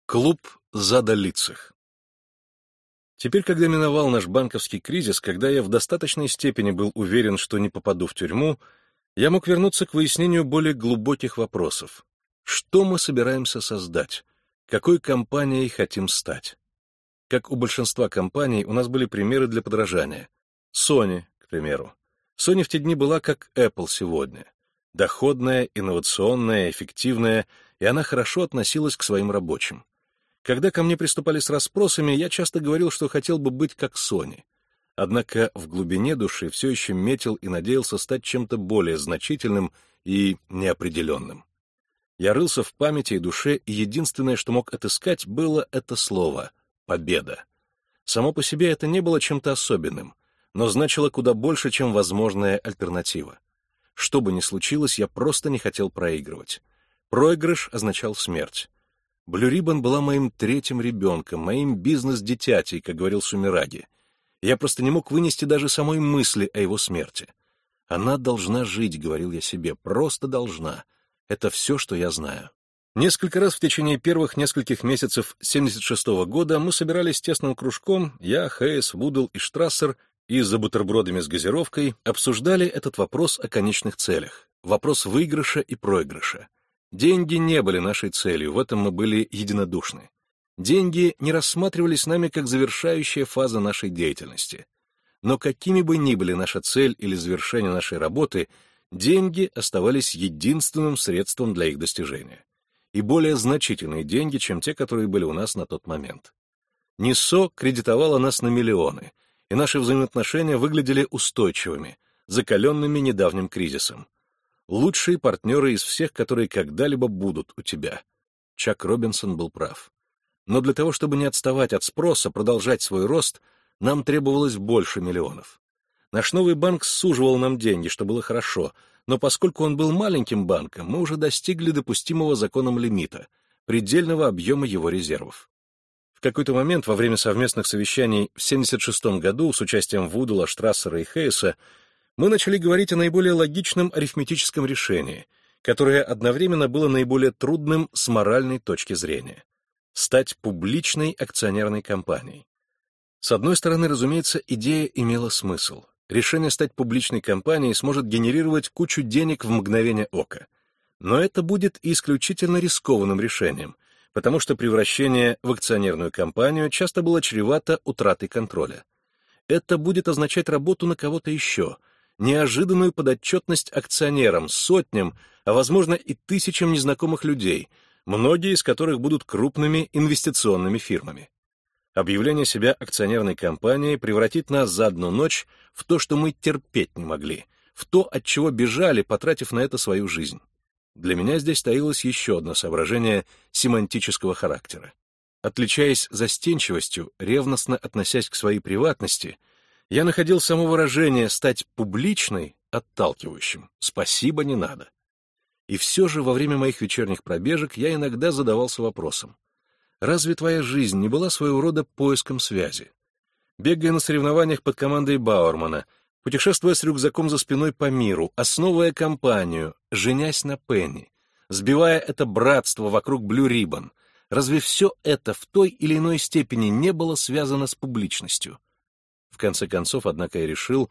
Клуб задолицых. Теперь, когда миновал наш банковский кризис, когда я в достаточной степени был уверен, что не попаду в тюрьму, я мог вернуться к выяснению более глубоких вопросов. Что мы собираемся создать? Какой компанией хотим стать? Как у большинства компаний, у нас были примеры для подражания. Sony, к примеру. Sony в те дни была как Apple сегодня. Доходная, инновационная, эффективная, и она хорошо относилась к своим рабочим. Когда ко мне приступали с расспросами, я часто говорил, что хотел бы быть как Sony. Однако в глубине души все еще метил и надеялся стать чем-то более значительным и неопределенным. Я рылся в памяти и душе, и единственное, что мог отыскать, было это слово — победа. Само по себе это не было чем-то особенным, но значило куда больше, чем возможная альтернатива. Что бы ни случилось, я просто не хотел проигрывать. Проигрыш означал смерть. Blue Ribbon была моим третьим ребенком, моим бизнес-дитятей, как говорил Сумираги. Я просто не мог вынести даже самой мысли о его смерти. «Она должна жить», — говорил я себе, — «просто должна». Это все, что я знаю. Несколько раз в течение первых нескольких месяцев 1976 года мы собирались тесным кружком, я, Хейс, Вудл и Штрассер, и за бутербродами с газировкой обсуждали этот вопрос о конечных целях, вопрос выигрыша и проигрыша. Деньги не были нашей целью, в этом мы были единодушны. Деньги не рассматривались нами как завершающая фаза нашей деятельности. Но какими бы ни были наша цель или завершение нашей работы, деньги оставались единственным средством для их достижения. И более значительные деньги, чем те, которые были у нас на тот момент. НИСО кредитовала нас на миллионы, и наши взаимоотношения выглядели устойчивыми, закаленными недавним кризисом. Лучшие партнеры из всех, которые когда-либо будут у тебя. Чак Робинсон был прав. Но для того, чтобы не отставать от спроса, продолжать свой рост, нам требовалось больше миллионов. Наш новый банк суживал нам деньги, что было хорошо, но поскольку он был маленьким банком, мы уже достигли допустимого законом лимита, предельного объема его резервов. В какой-то момент во время совместных совещаний в 1976 году с участием Вудла, Штрассера и Хейса мы начали говорить о наиболее логичном арифметическом решении, которое одновременно было наиболее трудным с моральной точки зрения — стать публичной акционерной компанией. С одной стороны, разумеется, идея имела смысл. Решение стать публичной компанией сможет генерировать кучу денег в мгновение ока. Но это будет исключительно рискованным решением, потому что превращение в акционерную компанию часто было чревато утратой контроля. Это будет означать работу на кого-то еще, неожиданную подотчетность акционерам, сотням, а возможно и тысячам незнакомых людей, многие из которых будут крупными инвестиционными фирмами. Объявление себя акционерной компанией превратит нас за одну ночь в то, что мы терпеть не могли, в то, от чего бежали, потратив на это свою жизнь. Для меня здесь таилось еще одно соображение семантического характера. Отличаясь застенчивостью, ревностно относясь к своей приватности, я находил само выражение «стать публичной» отталкивающим. Спасибо, не надо. И все же во время моих вечерних пробежек я иногда задавался вопросом: разве твоя жизнь не была своего рода поиском связи? Бегая на соревнованиях под командой Бауэрмана, путешествуя с рюкзаком за спиной по миру, основывая компанию, женясь на Пенни, сбивая это братство вокруг Blue Ribbon, разве все это в той или иной степени не было связано с публичностью? В конце концов, однако,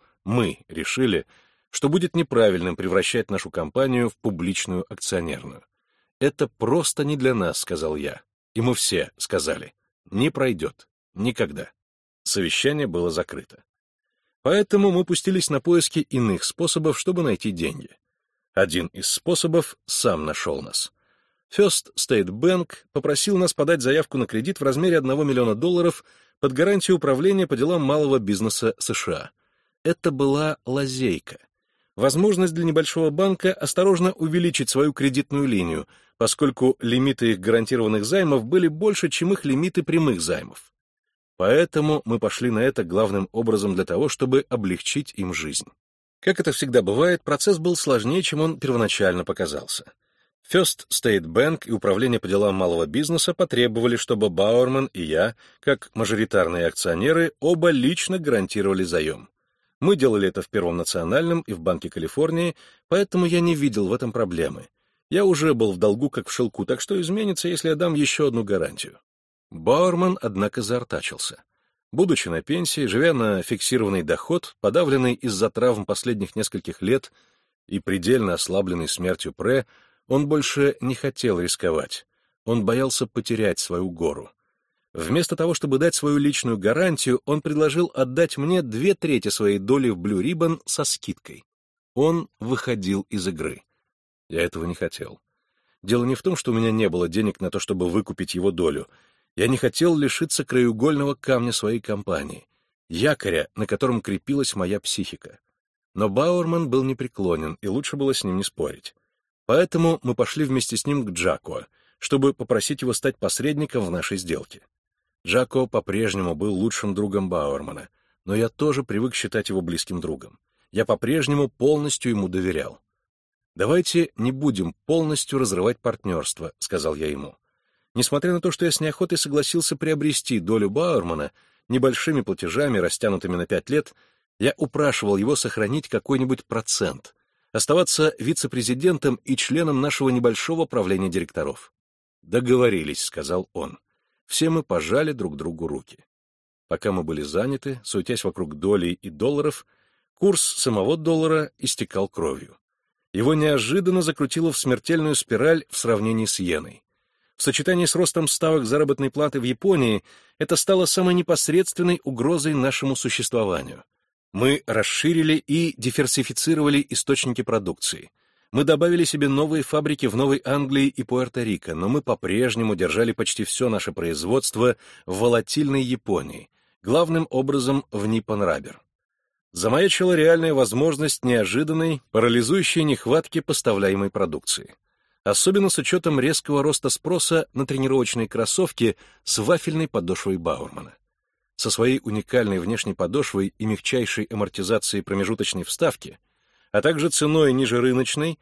мы решили, что будет неправильным превращать нашу компанию в публичную акционерную. «Это просто не для нас», — сказал я. И мы все сказали: «Не пройдет. Никогда». Совещание было закрыто. Поэтому мы пустились на поиски иных способов, чтобы найти деньги. Один из способов сам нашел нас. First State Bank попросил нас подать заявку на кредит в размере $1 миллиона под гарантию управления по делам малого бизнеса США. Это была лазейка. Возможность для небольшого банка осторожно увеличить свою кредитную линию, поскольку лимиты их гарантированных займов были больше, чем их лимиты прямых займов. Поэтому мы пошли на это главным образом для того, чтобы облегчить им жизнь. Как это всегда бывает, процесс был сложнее, чем он первоначально показался. First State Bank и Управление по делам малого бизнеса потребовали, чтобы Бауэрман и я, как мажоритарные акционеры, оба лично гарантировали заем. Мы делали это в Первом национальном и в Банке Калифорнии, поэтому я не видел в этом проблемы. Я уже был в долгу как в шелку, так что изменится, если я дам еще одну гарантию. Бауэрман, однако, заортачился. Будучи на пенсии, живя на фиксированный доход, подавленный из-за травм последних нескольких лет и предельно ослабленный смертью Пре, он больше не хотел рисковать. Он боялся потерять свою гору. Вместо того, чтобы дать свою личную гарантию, он предложил отдать мне 2/3 своей доли в Blue Ribbon со скидкой. Он выходил из игры. Я этого не хотел. Дело не в том, что у меня не было денег на то, чтобы выкупить его долю. Я не хотел лишиться краеугольного камня своей компании, якоря, на котором крепилась моя психика. Но Бауэрман был непреклонен, и лучше было с ним не спорить. Поэтому мы пошли вместе с ним к Джако, чтобы попросить его стать посредником в нашей сделке. Джако по-прежнему был лучшим другом Бауэрмана, но я тоже привык считать его близким другом. Я по-прежнему полностью ему доверял. «Давайте не будем полностью разрывать партнерство», — сказал я ему. Несмотря на то, что я с неохотой согласился приобрести долю Бауэрмана небольшими платежами, растянутыми на 5 лет, я упрашивал его сохранить какой-нибудь процент, оставаться вице-президентом и членом нашего небольшого правления директоров. «Договорились», — сказал он. Все мы пожали друг другу руки. Пока мы были заняты, суетясь вокруг долей и долларов, курс самого доллара истекал кровью. Его неожиданно закрутило в смертельную спираль в сравнении с иеной. В сочетании с ростом ставок заработной платы в Японии это стало самой непосредственной угрозой нашему существованию. Мы расширили и диверсифицировали источники продукции. Мы добавили себе новые фабрики в Новой Англии и Пуэрто-Рико, но мы по-прежнему держали почти все наше производство в волатильной Японии, главным образом в Nippon Rubber. Замаячила реальная возможность неожиданной, парализующей нехватки поставляемой продукции. Особенно с учетом резкого роста спроса на тренировочные кроссовки с вафельной подошвой Бауэрмана. Со своей уникальной внешней подошвой и мягчайшей амортизацией промежуточной вставки, а также ценой ниже рыночной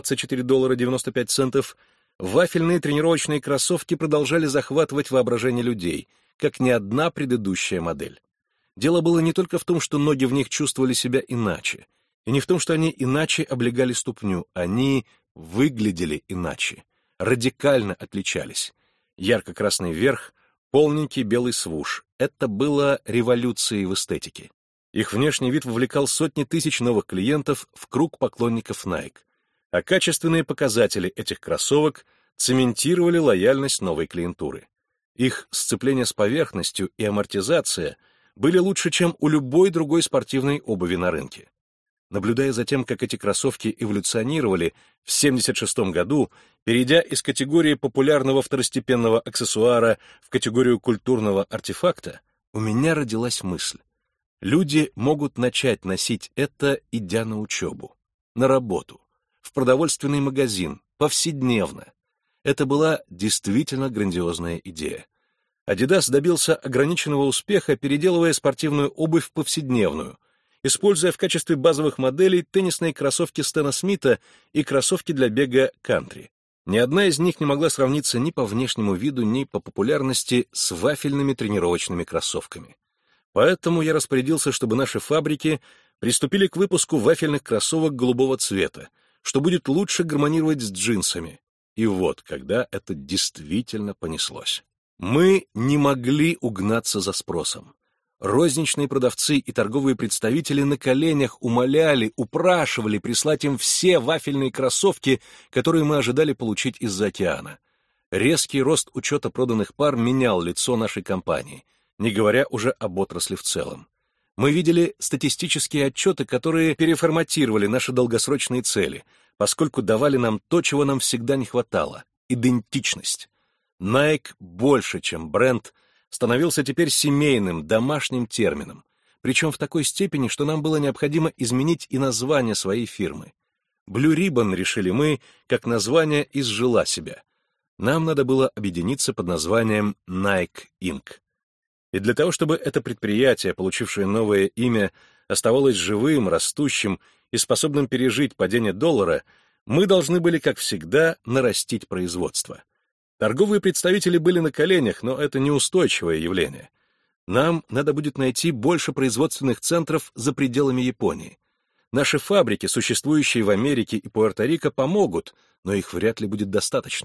$24.95, вафельные тренировочные кроссовки продолжали захватывать воображение людей, как ни одна предыдущая модель. Дело было не только в том, что ноги в них чувствовали себя иначе, и не в том, что они иначе облегали ступню, они выглядели иначе, радикально отличались. Ярко-красный верх, полненький белый свуш — это было революцией в эстетике. Их внешний вид вовлекал сотни тысяч новых клиентов в круг поклонников Nike, а качественные показатели этих кроссовок цементировали лояльность новой клиентуры. Их сцепление с поверхностью и амортизация были лучше, чем у любой другой спортивной обуви на рынке. Наблюдая за тем, как эти кроссовки эволюционировали в 1976 году, перейдя из категории популярного второстепенного аксессуара в категорию культурного артефакта, у меня родилась мысль. Люди могут начать носить это, идя на учебу, на работу, в продовольственный магазин, повседневно. Это была действительно грандиозная идея. Adidas добился ограниченного успеха, переделывая спортивную обувь в повседневную, используя в качестве базовых моделей теннисные кроссовки Стэна Смита и кроссовки для бега кантри. Ни одна из них не могла сравниться ни по внешнему виду, ни по популярности с вафельными тренировочными кроссовками. Поэтому я распорядился, чтобы наши фабрики приступили к выпуску вафельных кроссовок голубого цвета, что будет лучше гармонировать с джинсами. И вот, когда это действительно понеслось. Мы не могли угнаться за спросом. Розничные продавцы и торговые представители на коленях умоляли, упрашивали прислать им все вафельные кроссовки, которые мы ожидали получить из-за океана. Резкий рост учета проданных пар менял лицо нашей компании, не говоря уже об отрасли в целом. Мы видели статистические отчеты, которые переформатировали наши долгосрочные цели, поскольку давали нам то, чего нам всегда не хватало — идентичность. Nike больше, чем бренд, становился теперь семейным, домашним термином, причем в такой степени, что нам было необходимо изменить и название своей фирмы. Blue Ribbon, решили мы, как название изжила себя. Нам надо было объединиться под названием Nike Inc. И для того, чтобы это предприятие, получившее новое имя, оставалось живым, растущим и способным пережить падение доллара, мы должны были, как всегда, нарастить производство. Торговые представители были на коленях, но это неустойчивое явление. Нам надо будет найти больше производственных центров за пределами Японии. Наши фабрики, существующие в Америке и Пуэрто-Рико, помогут, но их вряд ли будет достаточно.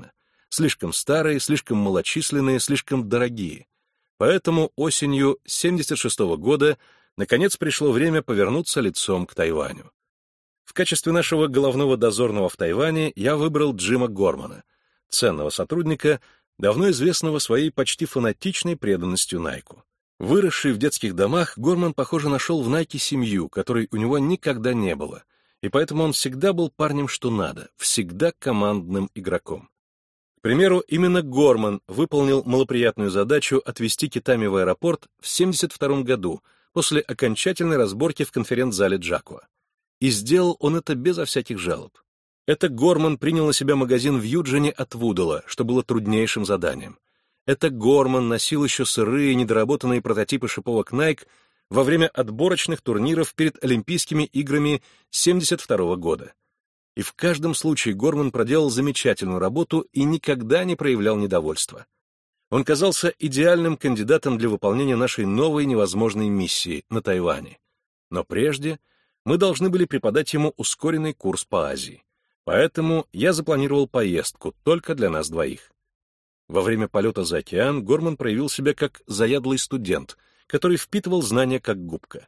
слишком старые, слишком малочисленные, слишком дорогие. Поэтому осенью 1976 года наконец пришло время повернуться лицом к Тайваню. В качестве нашего головного дозорного в Тайване я выбрал Джима Гормана, ценного сотрудника, давно известного своей почти фанатичной преданностью Найку. Выросший в детских домах, Горман, похоже, нашел в Найке семью, которой у него никогда не было, и поэтому он всегда был парнем что надо, всегда командным игроком. К примеру, именно Горман выполнил малоприятную задачу отвезти Китами в аэропорт в 1972 году после окончательной разборки в конференц-зале Джакуа. И сделал он это безо всяких жалоб. Это Горман принял на себя магазин в Юджине от Вудала, что было труднейшим заданием. Это Горман носил еще сырые, недоработанные прототипы шиповок Nike во время отборочных турниров перед Олимпийскими играми 1972 года. И в каждом случае Горман проделал замечательную работу и никогда не проявлял недовольства. Он казался идеальным кандидатом для выполнения нашей новой невозможной миссии на Тайване. Но прежде мы должны были преподать ему ускоренный курс по Азии. Поэтому я запланировал поездку только для нас двоих. Во время полета за океан Горман проявил себя как заядлый студент, который впитывал знания как губка.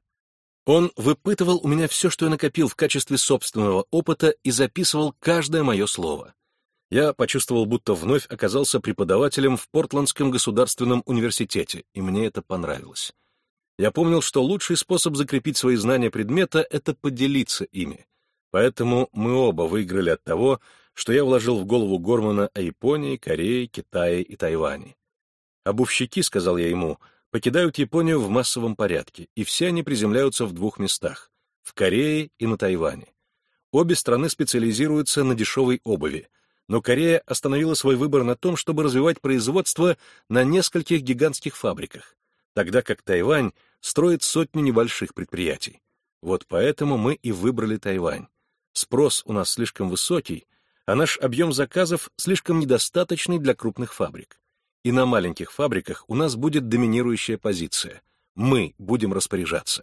Он выпытывал у меня все, что я накопил в качестве собственного опыта, и записывал каждое мое слово. Я почувствовал, будто вновь оказался преподавателем в Портландском государственном университете, и мне это понравилось. Я помнил, что лучший способ закрепить свои знания предмета — это поделиться ими. Поэтому мы оба выиграли от того, что я вложил в голову Гормана о Японии, Корее, Китае и Тайване. «Обувщики», — сказал я ему, — покидают Японию в массовом порядке, и все они приземляются в двух местах — в Корее и на Тайване. Обе страны специализируются на дешевой обуви, но Корея остановила свой выбор на том, чтобы развивать производство на нескольких гигантских фабриках, тогда как Тайвань строит сотни небольших предприятий. Вот поэтому мы и выбрали Тайвань. Спрос у нас слишком высокий, а наш объем заказов слишком недостаточный для крупных фабрик. И на маленьких фабриках у нас будет доминирующая позиция. Мы будем распоряжаться.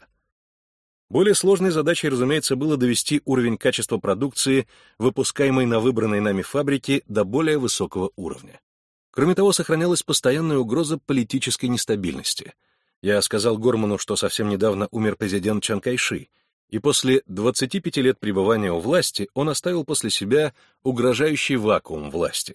Более сложной задачей, разумеется, было довести уровень качества продукции, выпускаемой на выбранной нами фабрике, до более высокого уровня. Кроме того, сохранялась постоянная угроза политической нестабильности. Я сказал Горману, что совсем недавно умер президент Чан Кайши, и после 25 лет пребывания у власти он оставил после себя угрожающий вакуум власти.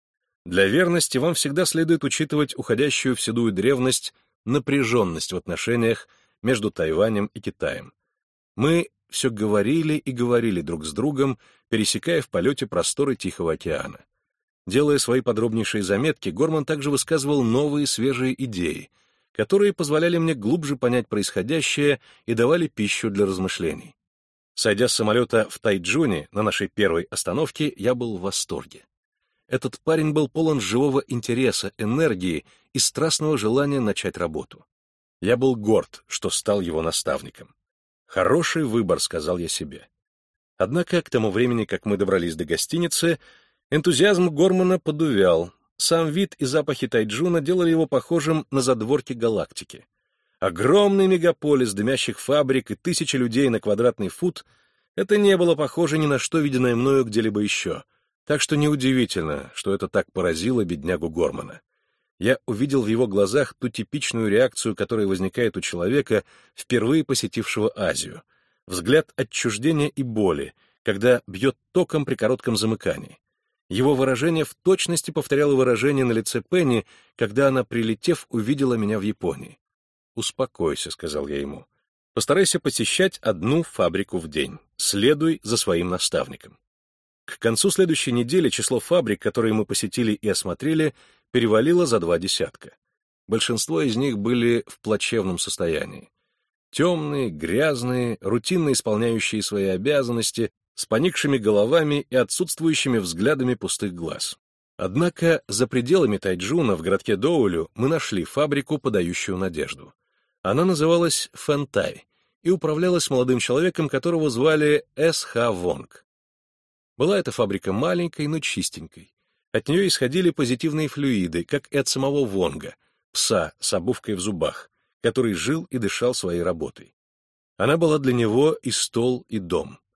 Для верности вам всегда следует учитывать уходящую в седую древность напряженность в отношениях между Тайванем и Китаем. Мы все говорили и говорили друг с другом, пересекая в полете просторы Тихого океана. Делая свои подробнейшие заметки, Горман также высказывал новые свежие идеи, которые позволяли мне глубже понять происходящее и давали пищу для размышлений. Сойдя с самолета в Тайчжуне на нашей первой остановке, я был в восторге. Этот парень был полон живого интереса, энергии и страстного желания начать работу. Я был горд, что стал его наставником. «Хороший выбор», — сказал я себе. Однако, к тому времени, как мы добрались до гостиницы, энтузиазм Гормана подувял. Сам вид и запахи Тайчжуна делали его похожим на задворки галактики. Огромный мегаполис дымящих фабрик и тысячи людей на квадратный фут — это не было похоже ни на что, виденное мною где-либо еще. Так что неудивительно, что это так поразило беднягу Гормана. Я увидел в его глазах ту типичную реакцию, которая возникает у человека, впервые посетившего Азию. Взгляд отчуждения и боли, когда бьет током при коротком замыкании. Его выражение в точности повторяло выражение на лице Пенни, когда она, прилетев, увидела меня в Японии. «Успокойся», — сказал я ему. «Постарайся посещать одну фабрику в день. Следуй за своим наставником». К концу следующей недели число фабрик, которые мы посетили и осмотрели, перевалило за 20. Большинство из них были в плачевном состоянии. Темные, грязные, рутинно исполняющие свои обязанности, с поникшими головами и отсутствующими взглядами пустых глаз. Однако за пределами Тайчжуна в городке Доулю мы нашли фабрику, подающую надежду. Она называлась Фэнтай и управлялась молодым человеком, которого звали С.Х. Вонг. Была эта фабрика маленькой, но чистенькой. От нее исходили позитивные флюиды, как и от самого Вонга, пса с обувкой в зубах, который жил и дышал своей работой. Она была для него и стол, и дом.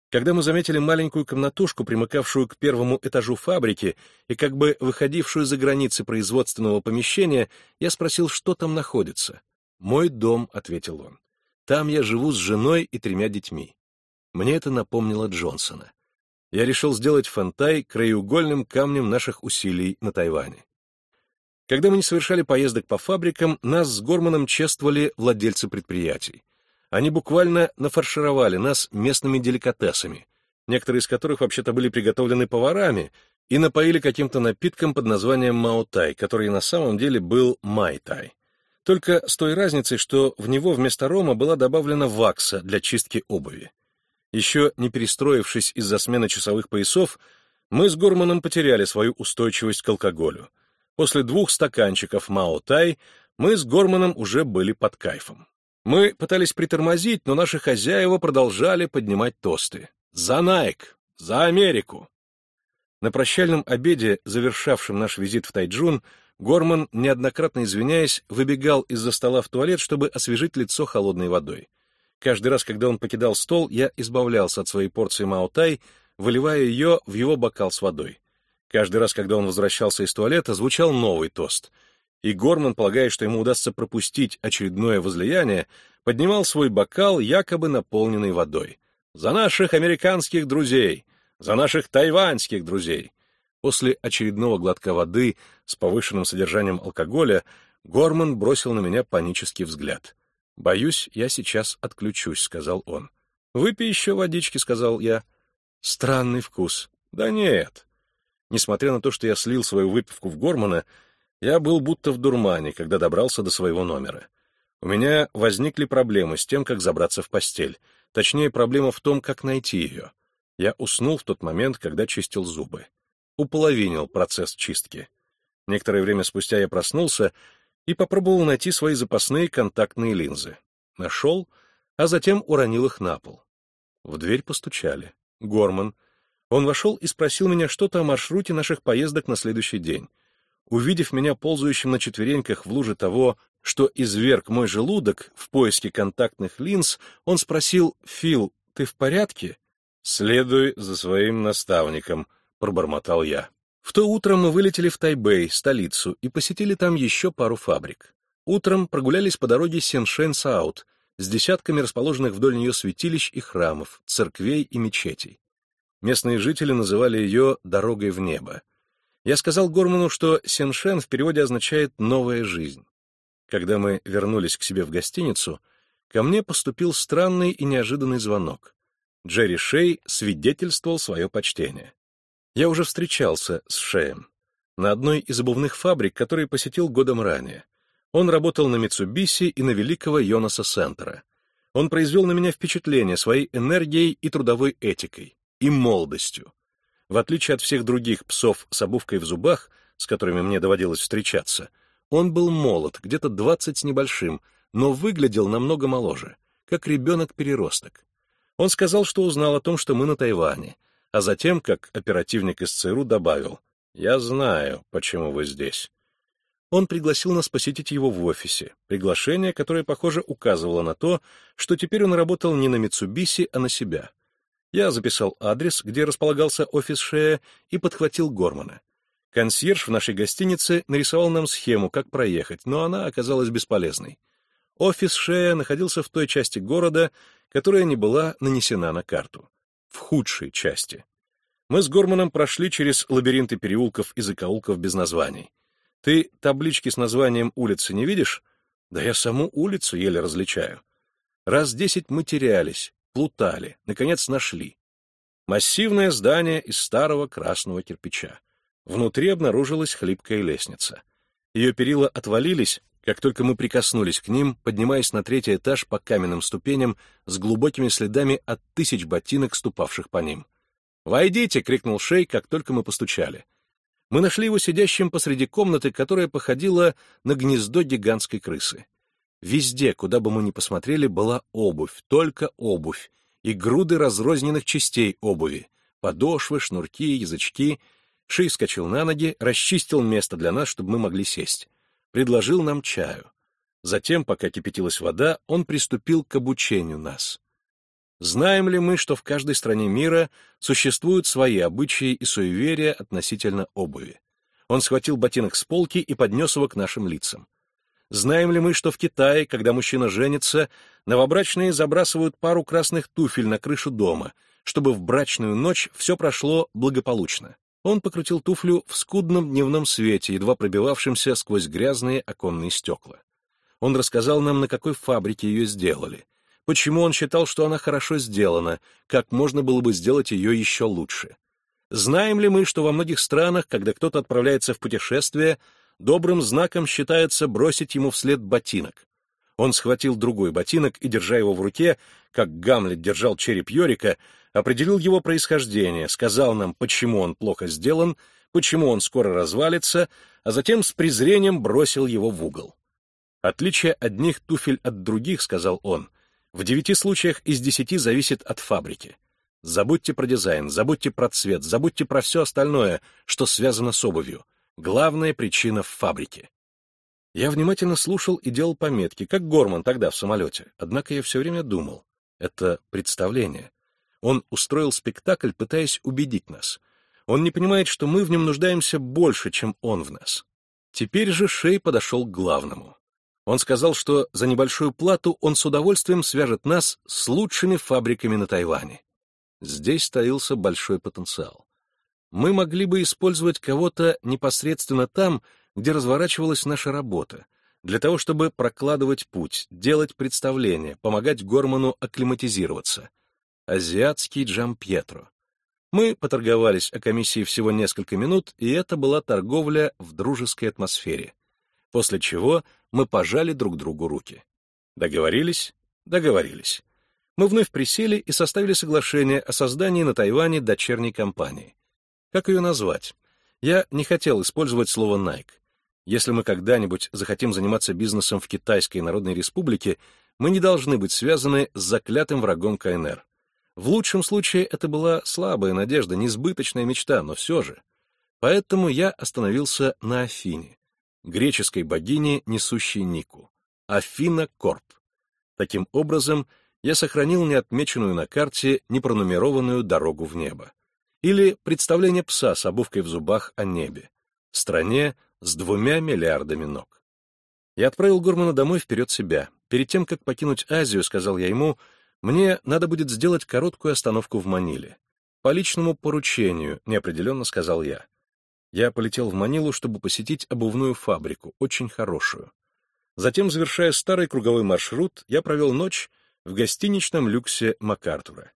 Когда мы заметили маленькую комнатушку, примыкавшую к первому этажу фабрики и как бы выходившую за границы производственного помещения, я спросил, что там находится. «Мой дом», — ответил он. «Там я живу с женой и 3 детьми». Мне это напомнило Джонсона. Я решил сделать Фэнтай краеугольным камнем наших усилий на Тайване. Когда мы не совершали поездок по фабрикам, нас с Горманом чествовали владельцы предприятий. Они буквально нафаршировали нас местными деликатесами, некоторые из которых вообще-то были приготовлены поварами, и напоили каким-то напитком под названием Мао-тай, который на самом деле был Май-тай. Только с той разницей, что в него вместо рома была добавлена вакса для чистки обуви. Еще не перестроившись из-за смены часовых поясов, мы с Горманом потеряли свою устойчивость к алкоголю. После 2 стаканчиков Мао-тай мы с Горманом уже были под кайфом. Мы пытались притормозить, но наши хозяева продолжали поднимать тосты. «За Найк! За Америку!» На прощальном обеде, завершавшем наш визит в Тайчжун, Горман, неоднократно извиняясь, выбегал из-за стола в туалет, чтобы освежить лицо холодной водой. Каждый раз, когда он покидал стол, я избавлялся от своей порции Мао-тай, выливая ее в его бокал с водой. Каждый раз, когда он возвращался из туалета, звучал новый тост — и Горман, полагая, что ему удастся пропустить очередное возлияние, поднимал свой бокал, якобы наполненный водой. «За наших американских друзей! За наших тайваньских друзей!» После очередного глотка воды с повышенным содержанием алкоголя Горман бросил на меня панический взгляд. «Боюсь, я сейчас отключусь», — сказал он. «Выпей еще водички», — сказал я. «Странный вкус». «Да нет». Несмотря на то, что я слил свою выпивку в Гормана, я был будто в дурмане, когда добрался до своего номера. У меня возникли проблемы с тем, как забраться в постель. Точнее, проблема в том, как найти ее. Я уснул в тот момент, когда чистил зубы. Уполовинил процесс чистки. Некоторое время спустя я проснулся и попробовал найти свои запасные контактные линзы. Нашел, а затем уронил их на пол. В дверь постучали. Горман. Он вошел и спросил меня что-то о маршруте наших поездок на следующий день. Увидев меня ползающим на четвереньках в луже того, что изверг мой желудок в поиске контактных линз, он спросил: «Фил, ты в порядке?» «Следуй за своим наставником», — пробормотал я. В то утро мы вылетели в Тайбэй, столицу, и посетили там еще пару фабрик. Утром прогулялись по дороге Сеншень-Саут с десятками расположенных вдоль нее святилищ и храмов, церквей и мечетей. Местные жители называли ее «дорогой в небо». Я сказал Горману, что Сеншен в переводе означает «новая жизнь». Когда мы вернулись к себе в гостиницу, ко мне поступил странный и неожиданный звонок. Джерри Шей свидетельствовал свое почтение. Я уже встречался с Шеем на одной из обувных фабрик, которые посетил годом ранее. Он работал на Митсубиси и на великого Йонаса Сентера. Он произвел на меня впечатление своей энергией и трудовой этикой, и молодостью. В отличие от всех других псов с обувкой в зубах, с которыми мне доводилось встречаться, он был молод, где-то 20 с небольшим, но выглядел намного моложе, как ребенок-переросток. Он сказал, что узнал о том, что мы на Тайване, а затем, как оперативник из ЦРУ, добавил: «Я знаю, почему вы здесь». Он пригласил нас посетить его в офисе, приглашение, которое, похоже, указывало на то, что теперь он работал не на Митсубиси, а на себя. Я записал адрес, где располагался офис Шея, и подхватил Гормана. Консьерж в нашей гостинице нарисовал нам схему, как проехать, но она оказалась бесполезной. Офис Шея находился в той части города, которая не была нанесена на карту. В худшей части. Мы с Горманом прошли через лабиринты переулков и закоулков без названий. «Ты таблички с названием улицы не видишь?» «Да я саму улицу еле различаю». Раз 10 мы терялись, плутали, наконец нашли. Массивное здание из старого красного кирпича. Внутри обнаружилась хлипкая лестница. Ее перила отвалились, как только мы прикоснулись к ним, поднимаясь на 3-й этаж по каменным ступеням с глубокими следами от 1000 ботинок, ступавших по ним. «Войдите!» — крикнул Шей, как только мы постучали. Мы нашли его сидящим посреди комнаты, которая походила на гнездо гигантской крысы. Везде, куда бы мы ни посмотрели, была обувь, только обувь, и груды разрозненных частей обуви, подошвы, шнурки, язычки. Шей вскочил на ноги, расчистил место для нас, чтобы мы могли сесть. Предложил нам чаю. Затем, пока кипятилась вода, он приступил к обучению нас. Знаем ли мы, что в каждой стране мира существуют свои обычаи и суеверия относительно обуви? Он схватил ботинок с полки и поднес его к нашим лицам. Знаем ли мы, что в Китае, когда мужчина женится, новобрачные забрасывают пару красных туфель на крышу дома, чтобы в брачную ночь все прошло благополучно? Он покрутил туфлю в скудном дневном свете, едва пробивавшемся сквозь грязные оконные стекла. Он рассказал нам, на какой фабрике ее сделали, почему он считал, что она хорошо сделана, как можно было бы сделать ее еще лучше. Знаем ли мы, что во многих странах, когда кто-то отправляется в путешествие, добрым знаком считается бросить ему вслед ботинок? Он схватил другой ботинок и, держа его в руке, как Гамлет держал череп Йорика, определил его происхождение, сказал нам, почему он плохо сделан, почему он скоро развалится, а затем с презрением бросил его в угол. Отличие одних туфель от других, сказал он, в 9 случаях из 10 зависит от фабрики. Забудьте про дизайн, забудьте про цвет, забудьте про все остальное, что связано с обувью. Главная причина в фабрике. Я внимательно слушал и делал пометки, как Горман тогда в самолете, однако я все время думал, это представление. Он устроил спектакль, пытаясь убедить нас. Он не понимает, что мы в нем нуждаемся больше, чем он в нас. Теперь же Шей подошел к главному. Он сказал, что за небольшую плату он с удовольствием свяжет нас с лучшими фабриками на Тайване. Здесь таился большой потенциал. Мы могли бы использовать кого-то непосредственно там, где разворачивалась наша работа, для того, чтобы прокладывать путь, делать представления, помогать Горману акклиматизироваться. Азиатский Джампьетро. Мы поторговались о комиссии всего несколько минут, и это была торговля в дружеской атмосфере. После чего мы пожали друг другу руки. Договорились? Договорились. Мы вновь присели и составили соглашение о создании на Тайване дочерней компании. Как ее назвать? Я не хотел использовать слово Nike. Если мы когда-нибудь захотим заниматься бизнесом в Китайской Народной Республике, мы не должны быть связаны с заклятым врагом КНР. В лучшем случае это была слабая надежда, несбыточная мечта, но все же. Поэтому я остановился на Афине, греческой богине, несущей Нику. Афина Корп. Таким образом, я сохранил неотмеченную на карте непронумерованную дорогу в небо. Или представление пса с обувкой в зубах о небе. Стране с 2 миллиардами ног. Я отправил Гормана домой вперед себя. Перед тем, как покинуть Азию, сказал я ему, мне надо будет сделать короткую остановку в Маниле. По личному поручению, неопределенно сказал я. Я полетел в Манилу, чтобы посетить обувную фабрику, очень хорошую. Затем, завершая старый круговой маршрут, я провел ночь в гостиничном люксе МакАртура.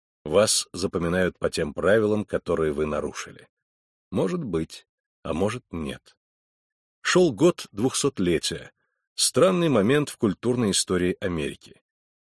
Вас запоминают по тем правилам, которые вы нарушили. Может быть, а может нет. Шел год 200-летия. Странный момент в культурной истории Америки.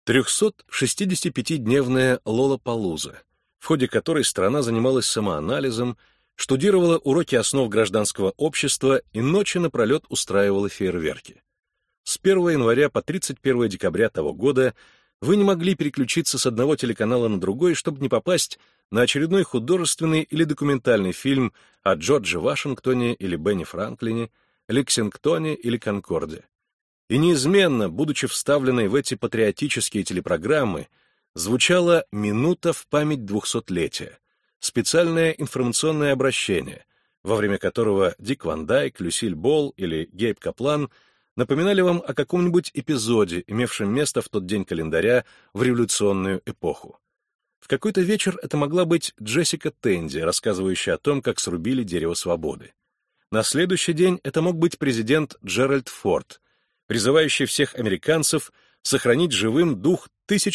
365-дневная Лолапалуза, в ходе которой страна занималась самоанализом, штудировала уроки основ гражданского общества и ночи напролет устраивала фейерверки. С 1 января по 31 декабря того года вы не могли переключиться с одного телеканала на другой, чтобы не попасть на очередной художественный или документальный фильм о Джордже Вашингтоне или Бенни Франклине, Лексингтоне или Конкорде. И неизменно, будучи вставленной в эти патриотические телепрограммы, звучала «Минута в память 200-летия», специальное информационное обращение, во время которого Дик Ван Дайк, Люсиль Болл или Гейб Каплан напоминали вам о каком-нибудь эпизоде, имевшем место в тот день календаря в революционную эпоху. В какой-то вечер это могла быть Джессика Тенди, рассказывающая о том, как срубили дерево свободы. На следующий день это мог быть президент Джеральд Форд, призывающий всех американцев сохранить живым дух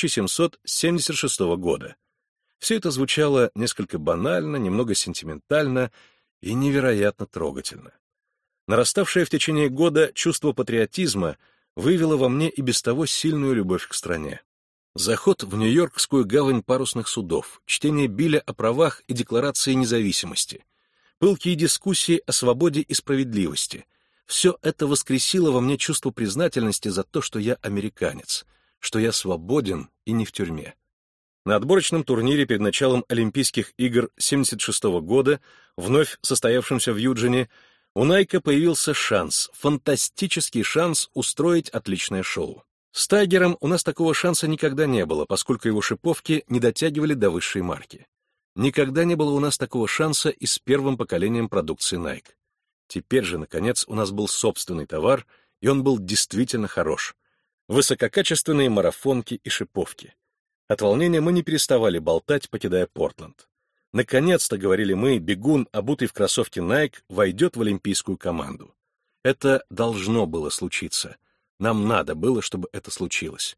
1776 года. Все это звучало несколько банально, немного сентиментально и невероятно трогательно. Нараставшее в течение года чувство патриотизма выявило во мне и без того сильную любовь к стране. Заход в Нью-Йоркскую гавань парусных судов, чтение Билля о правах и Декларации независимости, пылкие дискуссии о свободе и справедливости — все это воскресило во мне чувство признательности за то, что я американец, что я свободен и не в тюрьме. На отборочном турнире перед началом Олимпийских игр 1976 года, вновь состоявшемся в Юджине, у Найка появился шанс, фантастический шанс устроить отличное шоу. С Тайгером у нас такого шанса никогда не было, поскольку его шиповки не дотягивали до высшей марки. Никогда не было у нас такого шанса и с первым поколением продукции Nike. Теперь же, наконец, у нас был собственный товар, и он был действительно хорош. Высококачественные марафонки и шиповки. От волнения мы не переставали болтать, покидая Портленд. Наконец-то, говорили мы, бегун, обутый в кроссовки Nike, войдет в олимпийскую команду. Это должно было случиться. Нам надо было, чтобы это случилось.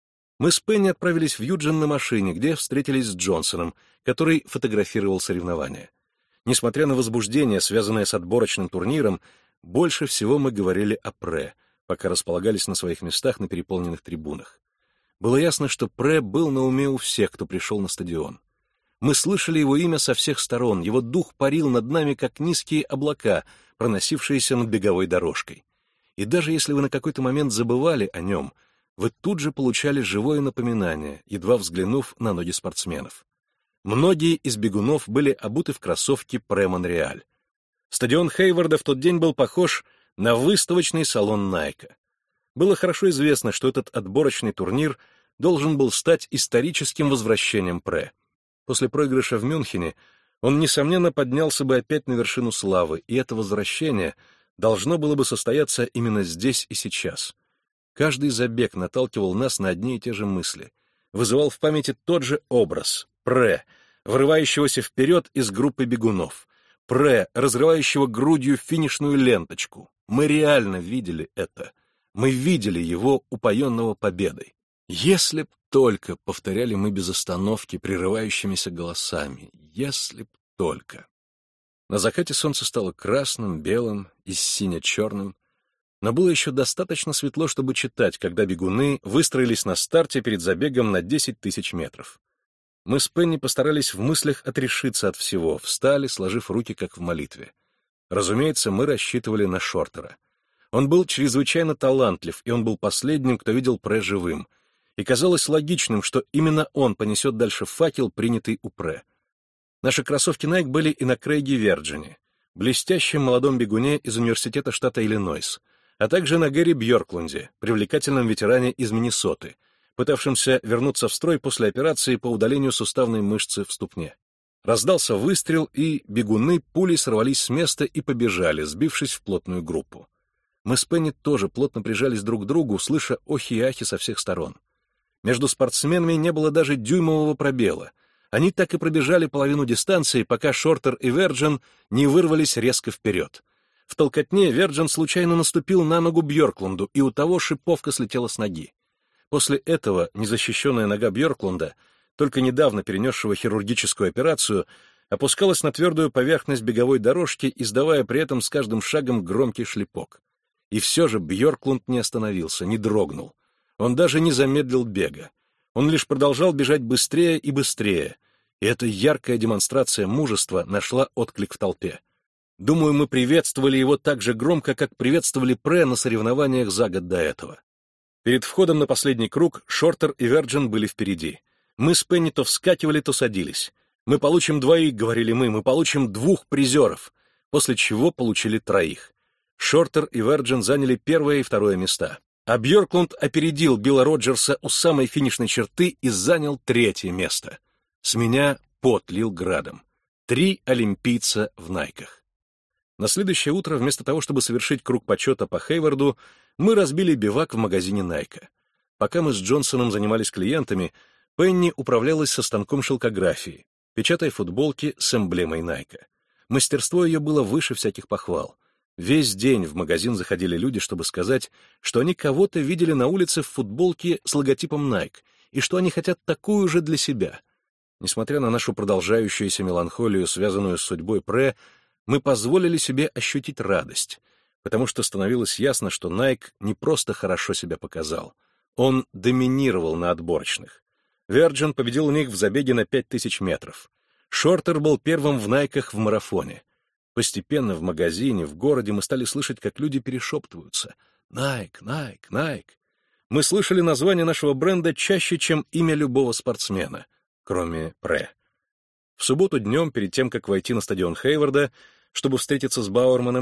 Мы с Пенни отправились в Юджин на машине, где встретились с Джонсоном, который фотографировал соревнования. Несмотря на возбуждение, связанное с отборочным турниром, больше всего мы говорили о Пре, пока располагались на своих местах на переполненных трибунах. Было ясно, что Пре был на уме у всех, кто пришел на стадион. Мы слышали его имя со всех сторон, его дух парил над нами, как низкие облака, проносившиеся над беговой дорожкой. И даже если вы на какой-то момент забывали о нем, вы тут же получали живое напоминание, едва взглянув на ноги спортсменов. Многие из бегунов были обуты в кроссовки Пре Монреаль. Стадион Хейварда в тот день был похож на выставочный салон Найка. Было хорошо известно, что этот отборочный турнир должен был стать историческим возвращением Пре. После проигрыша в Мюнхене он, несомненно, поднялся бы опять на вершину славы, и это возвращение должно было бы состояться именно здесь и сейчас. Каждый забег наталкивал нас на одни и те же мысли, вызывал в памяти тот же образ — Пре, вырывающегося вперед из группы бегунов, Пре, разрывающего грудью финишную ленточку. Мы реально видели это. Мы видели его, упоенного победой. «Если б только», — повторяли мы без остановки, прерывающимися голосами, «если б только». На закате солнце стало красным, белым и сине-черным, но было еще достаточно светло, чтобы читать, когда бегуны выстроились на старте перед забегом на 10 тысяч метров. Мы с Пенни постарались в мыслях отрешиться от всего, встали, сложив руки, как в молитве. Разумеется, мы рассчитывали на Шортера. Он был чрезвычайно талантлив, и он был последним, кто видел Пре живым, и казалось логичным, что именно он понесет дальше факел, принятый у Пре. Наши кроссовки Nike были и на Крейге Верджине, блестящем молодом бегуне из университета штата Иллинойс, а также на Гэри Бьорклунде, привлекательном ветеране из Миннесоты, пытавшемся вернуться в строй после операции по удалению суставной мышцы в ступне. Раздался выстрел, и бегуны пулей сорвались с места и побежали, сбившись в плотную группу. Мы с Пенни тоже плотно прижались друг к другу, слыша охи и ахи со всех сторон. Между спортсменами не было даже дюймового пробела. Они так и пробежали половину дистанции, пока Шортер и Верджин не вырвались резко вперед. В толкотне Верджин случайно наступил на ногу Бьорклунду, и у того шиповка слетела с ноги. После этого незащищенная нога Бьорклунда, только недавно перенесшего хирургическую операцию, опускалась на твердую поверхность беговой дорожки, издавая при этом с каждым шагом громкий шлепок. И все же Бьорклунд не остановился, не дрогнул. Он даже не замедлил бега. Он лишь продолжал бежать быстрее и быстрее, и эта яркая демонстрация мужества нашла отклик в толпе. Думаю, мы приветствовали его так же громко, как приветствовали Пре на соревнованиях за год до этого. Перед входом на последний круг Шортер и Верджин были впереди. Мы с Пенни то вскакивали, то садились. «Мы получим двоих», — говорили мы получим 2 призеров», после чего получили 3. Шортер и Верджин заняли 1 и 2 места. А Бьорклунд опередил Билла Роджерса у самой финишной черты и занял 3 место. С меня пот лил градом. 3 олимпийца в Найках. На следующее утро, вместо того, чтобы совершить круг почета по Хейварду, мы разбили бивак в магазине Найка. Пока мы с Джонсоном занимались клиентами, Пенни управлялась со станком шелкографии, печатая футболки с эмблемой Найка. Мастерство ее было выше всяких похвал. Весь день в магазин заходили люди, чтобы сказать, что они кого-то видели на улице в футболке с логотипом Nike, и что они хотят такую же для себя. Несмотря на нашу продолжающуюся меланхолию, связанную с судьбой Пре, мы позволили себе ощутить радость, потому что становилось ясно, что Nike не просто хорошо себя показал, он доминировал на отборочных. Верджин победил у них в забеге на 5000 метров. Шортер был первым в Найках в марафоне. Постепенно в магазине, в городе мы стали слышать, как люди перешептываются. «Найк, Найк, Найк». Мы слышали название нашего бренда чаще, чем имя любого спортсмена, кроме Пре. В субботу днем, перед тем, как войти на стадион Хейварда, чтобы встретиться с Бауэрманом,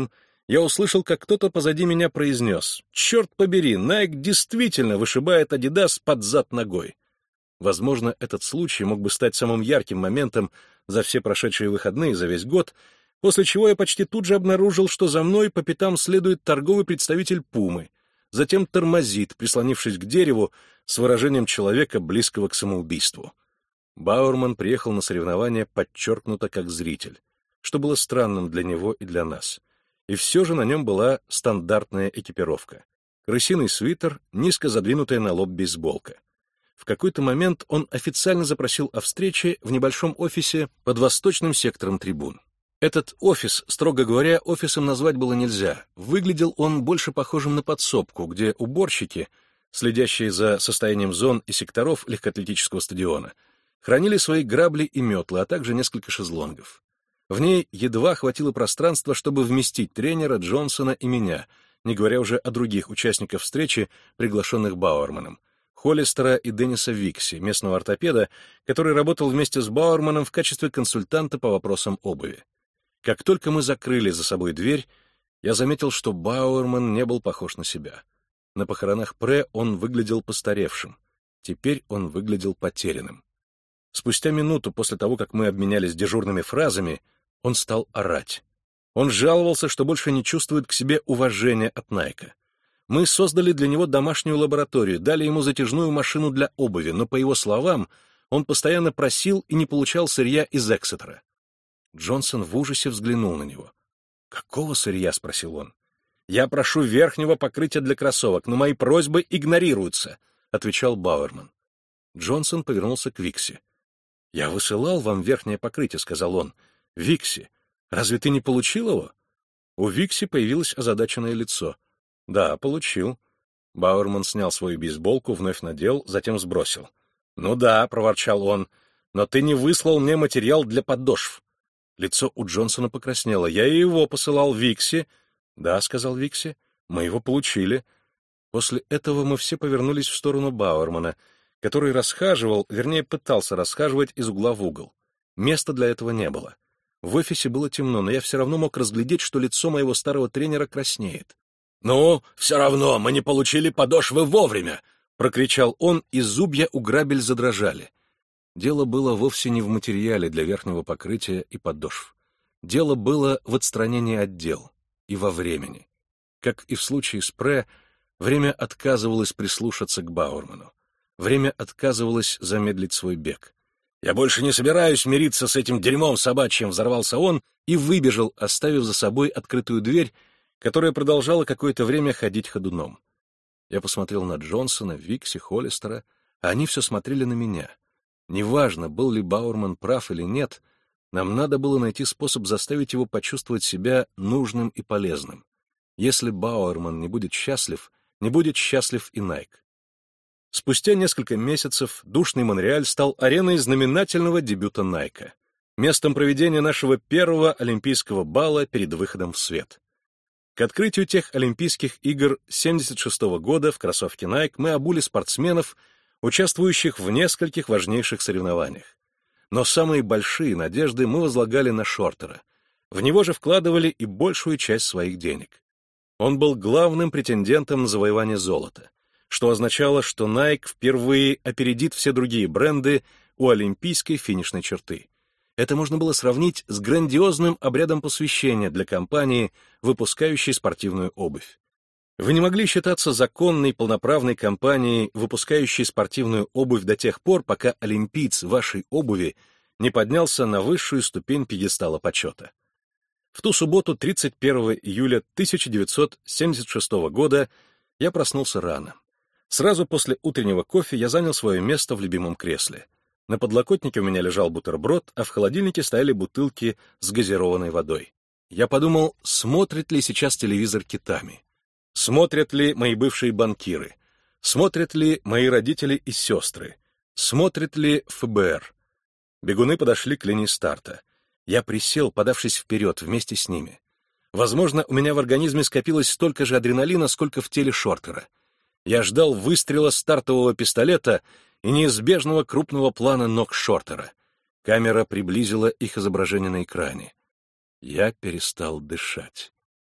я услышал, как кто-то позади меня произнес: «Черт побери, Nike действительно вышибает Adidas под зад ногой». Возможно, этот случай мог бы стать самым ярким моментом за все прошедшие выходные, за весь год, после чего я почти тут же обнаружил, что за мной по пятам следует торговый представитель «Пумы», затем тормозит, прислонившись к дереву, с выражением человека, близкого к самоубийству. Бауэрман приехал на соревнования подчеркнуто как зритель, что было странным для него и для нас. И все же на нем была стандартная экипировка. Крысиный свитер, низко задвинутая на лоб бейсболка. В какой-то момент он официально запросил о встрече в небольшом офисе под восточным сектором трибун. Этот офис, строго говоря, офисом назвать было нельзя. Выглядел он больше похожим на подсобку, где уборщики, следящие за состоянием зон и секторов легкоатлетического стадиона, хранили свои грабли и метлы, а также несколько шезлонгов. В ней едва хватило пространства, чтобы вместить тренера, Джонсона и меня, не говоря уже о других участниках встречи, приглашенных Бауэрманом, Холлистера и Денниса Викси, местного ортопеда, который работал вместе с Бауэрманом в качестве консультанта по вопросам обуви. Как только мы закрыли за собой дверь, я заметил, что Бауэрман не был похож на себя. На похоронах Пре он выглядел постаревшим. Теперь он выглядел потерянным. Спустя минуту после того, как мы обменялись дежурными фразами, он стал орать. Он жаловался, что больше не чувствует к себе уважения от Найка. Мы создали для него домашнюю лабораторию, дали ему затяжную машину для обуви, но, по его словам, он постоянно просил и не получал сырья из Эксетера. Джонсон в ужасе взглянул на него. «Какого сырья?» — спросил он. «Я прошу верхнего покрытия для кроссовок, но мои просьбы игнорируются», — отвечал Бауэрман. Джонсон повернулся к Викси. «Я высылал вам верхнее покрытие», — сказал он. «Викси, разве ты не получил его?» У Викси появилось озадаченное лицо. «Да, получил». Бауэрман снял свою бейсболку, вновь надел, затем сбросил. «Ну да», — проворчал он, — «но ты не выслал мне материал для подошв». Лицо у Джонсона покраснело. «Я и его посылал Викси». «Да», — сказал Викси, — «мы его получили». После этого мы все повернулись в сторону Бауэрмана, который расхаживал, вернее, пытался расхаживать из угла в угол. Места для этого не было. В офисе было темно, но я все равно мог разглядеть, что лицо моего старого тренера краснеет. «Ну, все равно, мы не получили подошвы вовремя!» — прокричал он, и зубья у грабель задрожали. Дело было вовсе не в материале для верхнего покрытия и подошв. Дело было в отстранении от дел и во времени. Как и в случае с Пре, время отказывалось прислушаться к Бауэрману. Время отказывалось замедлить свой бег. «Я больше не собираюсь мириться с этим дерьмом собачьим», — взорвался он и выбежал, оставив за собой открытую дверь, которая продолжала какое-то время ходить ходуном. Я посмотрел на Джонсона, Викси, Холлистера, а они все смотрели на меня. Неважно, был ли Бауэрман прав или нет, нам надо было найти способ заставить его почувствовать себя нужным и полезным. Если Бауэрман не будет счастлив и Найк. Спустя несколько месяцев душный Монреаль стал ареной знаменательного дебюта Найка, местом проведения нашего первого олимпийского бала перед выходом в свет. К открытию тех Олимпийских игр 1976 года в кроссовки Nike мы обули спортсменов, участвующих в нескольких важнейших соревнованиях. Но самые большие надежды мы возлагали на Шортера. В него же вкладывали и большую часть своих денег. Он был главным претендентом на завоевание золота, что означало, что Nike впервые опередит все другие бренды у олимпийской финишной черты. Это можно было сравнить с грандиозным обрядом посвящения для компании, выпускающей спортивную обувь. Вы не могли считаться законной, полноправной компанией, выпускающей спортивную обувь до тех пор, пока олимпиец вашей обуви не поднялся на высшую ступень пьедестала почета. В ту субботу, 31 июля 1976 года, я проснулся рано. Сразу после утреннего кофе я занял свое место в любимом кресле. На подлокотнике у меня лежал бутерброд, а в холодильнике стояли бутылки с газированной водой. Я подумал, смотрит ли сейчас телевизор китами? Смотрят ли мои бывшие банкиры? Смотрят ли мои родители и сестры? Смотрит ли ФБР? Бегуны подошли к линии старта. Я присел, подавшись вперед, вместе с ними. Возможно, у меня в организме скопилось столько же адреналина, сколько в теле Шортера. Я ждал выстрела стартового пистолета и неизбежного крупного плана ног Шортера. Камера приблизила их изображение на экране. Я перестал дышать.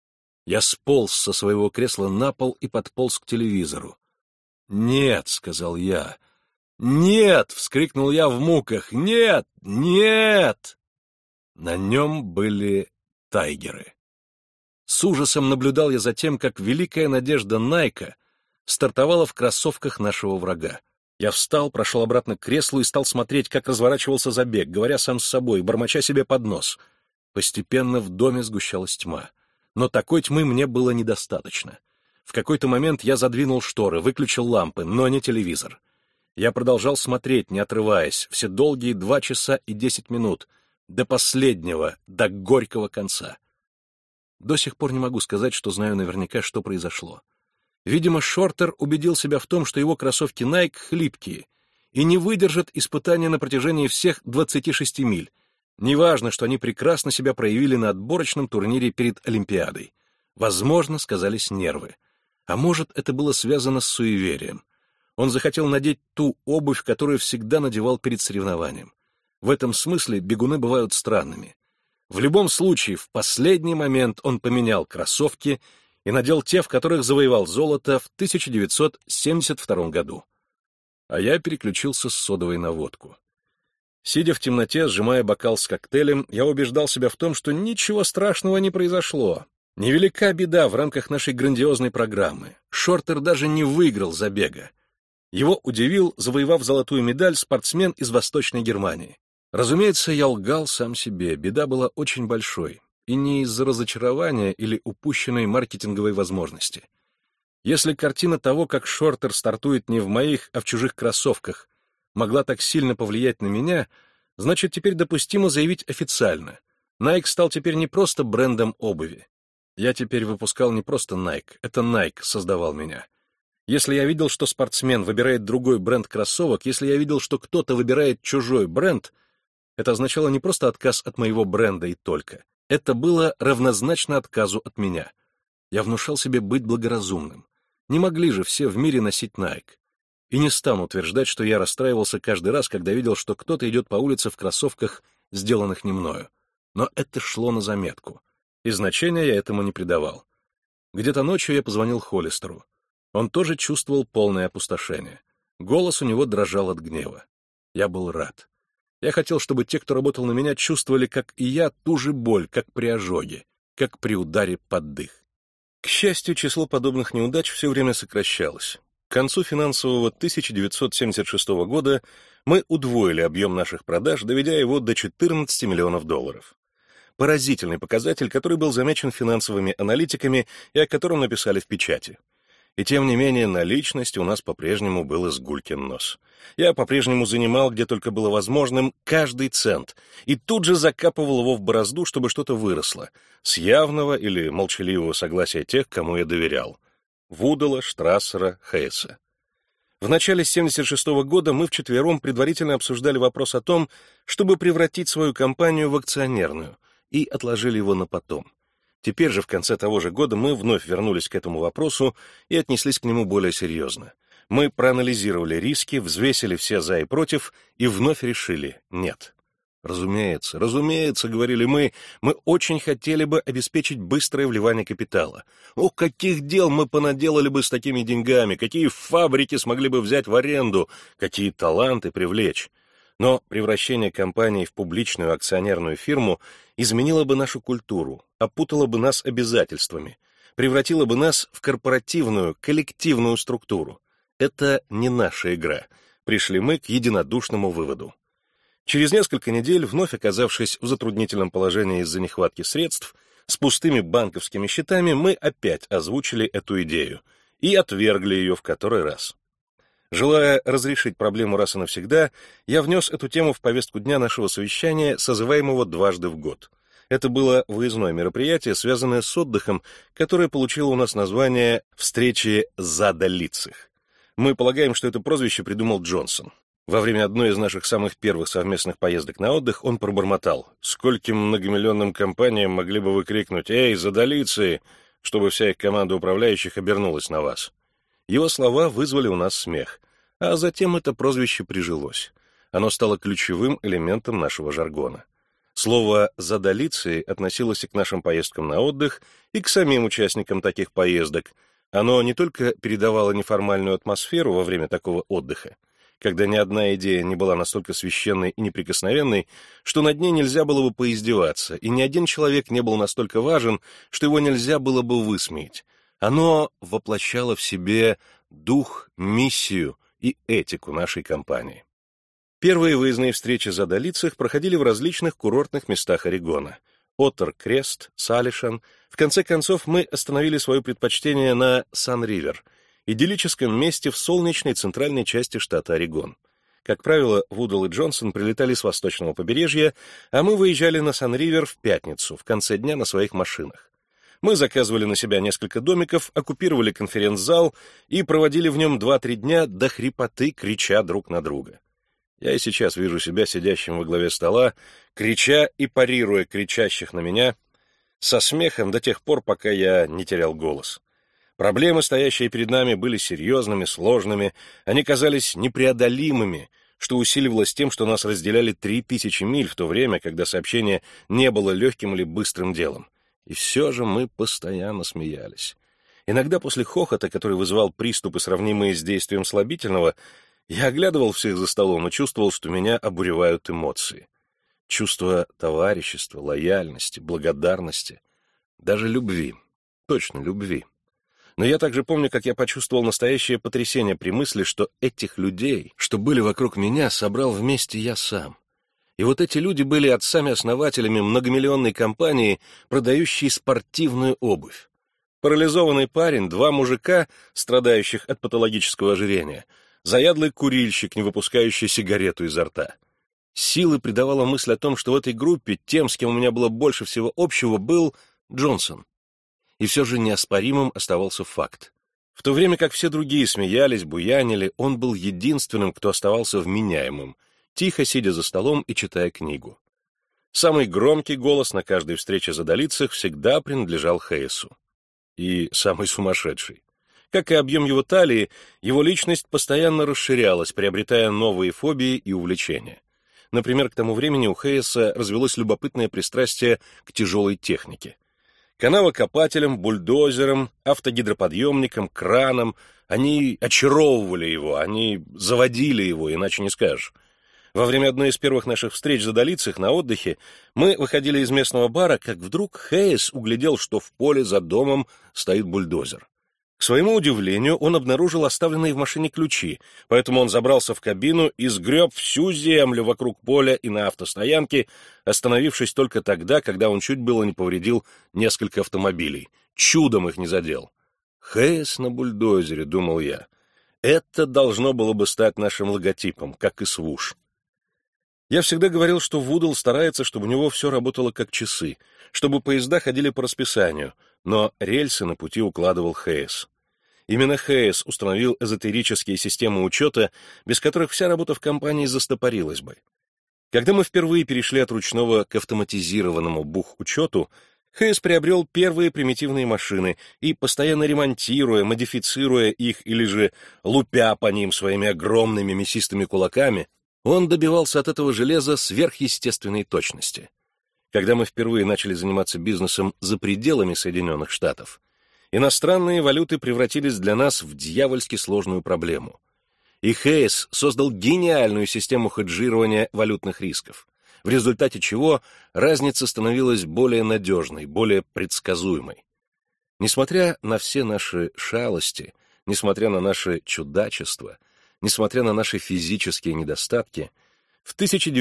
Я сполз со своего кресла на пол и подполз к телевизору. «Нет», — сказал я. «Нет!» — вскрикнул я в муках. «Нет! Нет!» На нем были тайгеры. С ужасом наблюдал я за тем, как великая надежда Найка стартовала в кроссовках нашего врага. Я встал, прошел обратно к креслу и стал смотреть, как разворачивался забег, говоря сам с собой, бормоча себе под нос. Постепенно в доме сгущалась тьма. Но такой тьмы мне было недостаточно. В какой-то момент я задвинул шторы, выключил лампы, но не телевизор. Я продолжал смотреть, не отрываясь, все долгие 2 часа и 10 минут, до последнего, до горького конца. До сих пор не могу сказать, что знаю наверняка, что произошло. Видимо, Шортер убедил себя в том, что его кроссовки Nike хлипкие и не выдержат испытания на протяжении всех 26 миль. Неважно, что они прекрасно себя проявили на отборочном турнире перед Олимпиадой. Возможно, сказались нервы. А может, это было связано с суеверием. Он захотел надеть ту обувь, которую всегда надевал перед соревнованием. В этом смысле бегуны бывают странными. В любом случае, в последний момент он поменял кроссовки и надел те, в которых завоевал золото в 1972 году. А я переключился с содовой на водку. Сидя в темноте, сжимая бокал с коктейлем, я убеждал себя в том, что ничего страшного не произошло. Невелика беда в рамках нашей грандиозной программы. Шортер даже не выиграл забега. Его удивил, завоевав золотую медаль, спортсмен из Восточной Германии. Разумеется, я лгал сам себе, беда была очень большой, и не из-за разочарования или упущенной маркетинговой возможности. Если картина того, как Шортер стартует не в моих, а в чужих кроссовках, могла так сильно повлиять на меня, значит, теперь допустимо заявить официально. Nike стал теперь не просто брендом обуви. Я теперь выпускал не просто Nike, это Nike создавал меня. Если я видел, что спортсмен выбирает другой бренд кроссовок, если я видел, что кто-то выбирает чужой бренд, это означало не просто отказ от моего бренда и только. Это было равнозначно отказу от меня. Я внушал себе быть благоразумным. Не могли же все в мире носить Nike. И не стану утверждать, что я расстраивался каждый раз, когда видел, что кто-то идет по улице в кроссовках, сделанных не мною. Но это шло на заметку. И значения я этому не придавал. Где-то ночью я позвонил Холлистеру. Он тоже чувствовал полное опустошение. Голос у него дрожал от гнева. Я был рад. Я хотел, чтобы те, кто работал на меня, чувствовали, как и я, ту же боль, как при ожоге, как при ударе под дых. К счастью, число подобных неудач все время сокращалось. К концу финансового 1976 года мы удвоили объем наших продаж, доведя его до $14 миллионов. Поразительный показатель, который был замечен финансовыми аналитиками и о котором написали в печати. И тем не менее, наличности у нас по-прежнему был из гулькин нос. Я по-прежнему занимал, где только было возможным, каждый цент, и тут же закапывал его в борозду, чтобы что-то выросло, с явного или молчаливого согласия тех, кому я доверял. Вудала, Штрассера, Хейса. В начале 1976 года мы вчетвером предварительно обсуждали вопрос о том, чтобы превратить свою компанию в акционерную, и отложили его на потом. Теперь же, в конце того же года, мы вновь вернулись к этому вопросу и отнеслись к нему более серьезно. Мы проанализировали риски, взвесили все «за» и «против» и вновь решили «нет». Разумеется, говорили мы очень хотели бы обеспечить быстрое вливание капитала. Ох, каких дел мы понаделали бы с такими деньгами, какие фабрики смогли бы взять в аренду, какие таланты привлечь. Но превращение компании в публичную акционерную фирму изменило бы нашу культуру, опутало бы нас обязательствами, превратило бы нас в корпоративную, коллективную структуру. Это не наша игра. Пришли мы к единодушному выводу. Через несколько недель, вновь оказавшись в затруднительном положении из-за нехватки средств, с пустыми банковскими счетами, мы опять озвучили эту идею и отвергли ее в который раз. Желая разрешить проблему раз и навсегда, я внес эту тему в повестку дня нашего совещания, созываемого дважды в год. Это было выездное мероприятие, связанное с отдыхом, которое получило у нас название «Встречи задолицых». Мы полагаем, что это прозвище придумал Джонсон. Во время одной из наших самых первых совместных поездок на отдых он пробормотал: «Скольким многомиллионным компаниям могли бы вы крикнуть: «Эй, задолицы!», чтобы вся их команда управляющих обернулась на вас?» Его слова вызвали у нас смех, а затем это прозвище прижилось. Оно стало ключевым элементом нашего жаргона. Слово «задолицы» относилось и к нашим поездкам на отдых, и к самим участникам таких поездок. Оно не только передавало неформальную атмосферу во время такого отдыха, когда ни одна идея не была настолько священной и неприкосновенной, что над ней нельзя было бы поиздеваться, и ни один человек не был настолько важен, что его нельзя было бы высмеять. Оно воплощало в себе дух, миссию и этику нашей компании. Первые выездные встречи за Долицах проходили в различных курортных местах Орегона. Оттер-Крест, Салишан. В конце концов, мы остановили свое предпочтение на Сан-Ривер, идиллическом месте в солнечной центральной части штата Орегон. Как правило, Вудл и Джонсон прилетали с восточного побережья, а мы выезжали на Сан-Ривер в пятницу, в конце дня на своих машинах. Мы заказывали на себя несколько домиков, оккупировали конференц-зал и проводили в нем 2-3 дня до хрипоты, крича друг на друга. Я и сейчас вижу себя сидящим во главе стола, крича и парируя кричащих на меня, со смехом до тех пор, пока я не терял голос. Проблемы, стоящие перед нами, были серьезными, сложными, они казались непреодолимыми, что усиливалось тем, что нас разделяли 3000 миль в то время, когда сообщение не было легким или быстрым делом. И все же мы постоянно смеялись. Иногда после хохота, который вызывал приступы, сравнимые с действием слабительного, я оглядывал всех за столом и чувствовал, что меня обуревают эмоции. Чувство товарищества, лояльности, благодарности, даже любви. Точно, любви. Но я также помню, как я почувствовал настоящее потрясение при мысли, что этих людей, что были вокруг меня, собрал вместе я сам. И вот эти люди были отцами-основателями многомиллионной компании, продающей спортивную обувь. Парализованный парень, 2 мужика, страдающих от патологического ожирения, заядлый курильщик, не выпускающий сигарету изо рта. Силы придавала мысль о том, что в этой группе тем, с кем у меня было больше всего общего, был Джонсон. И все же неоспоримым оставался факт. В то время как все другие смеялись, буянили, он был единственным, кто оставался вменяемым, тихо сидя за столом и читая книгу. Самый громкий голос на каждой встрече за Долицах всегда принадлежал Хейсу. И самый сумасшедший. Как и объем его талии, его личность постоянно расширялась, приобретая новые фобии и увлечения. Например, к тому времени у Хейса развелось любопытное пристрастие к тяжелой технике. Канавокопателям, бульдозерам, автогидроподъемникам, кранам они очаровывали его, они заводили его, иначе не скажешь. Во время одной из первых наших встреч за Долицах на отдыхе мы выходили из местного бара, как вдруг Хейс углядел, что в поле за домом стоит бульдозер. К своему удивлению, он обнаружил оставленные в машине ключи, поэтому он забрался в кабину и сгреб всю землю вокруг поля и на автостоянке, остановившись только тогда, когда он чуть было не повредил несколько автомобилей. Чудом их не задел. Хейс на бульдозере, думал я. Это должно было бы стать нашим логотипом, как и свуш. Я всегда говорил, что Вудл старается, чтобы у него все работало как часы, чтобы поезда ходили по расписанию, но рельсы на пути укладывал Хейс. Именно Хейс установил эзотерические системы учета, без которых вся работа в компании застопорилась бы. Когда мы впервые перешли от ручного к автоматизированному бухучету, Хейс приобрел первые примитивные машины и, постоянно ремонтируя, модифицируя их или же лупя по ним своими огромными мясистыми кулаками, он добивался от этого железа сверхъестественной точности. Когда мы впервые начали заниматься бизнесом за пределами Соединенных Штатов, иностранные валюты превратились для нас в дьявольски сложную проблему. И Хейс создал гениальную систему хеджирования валютных рисков, в результате чего разница становилась более надежной, более предсказуемой. Несмотря на все наши шалости, несмотря на наше чудачество, несмотря на наши физические недостатки, в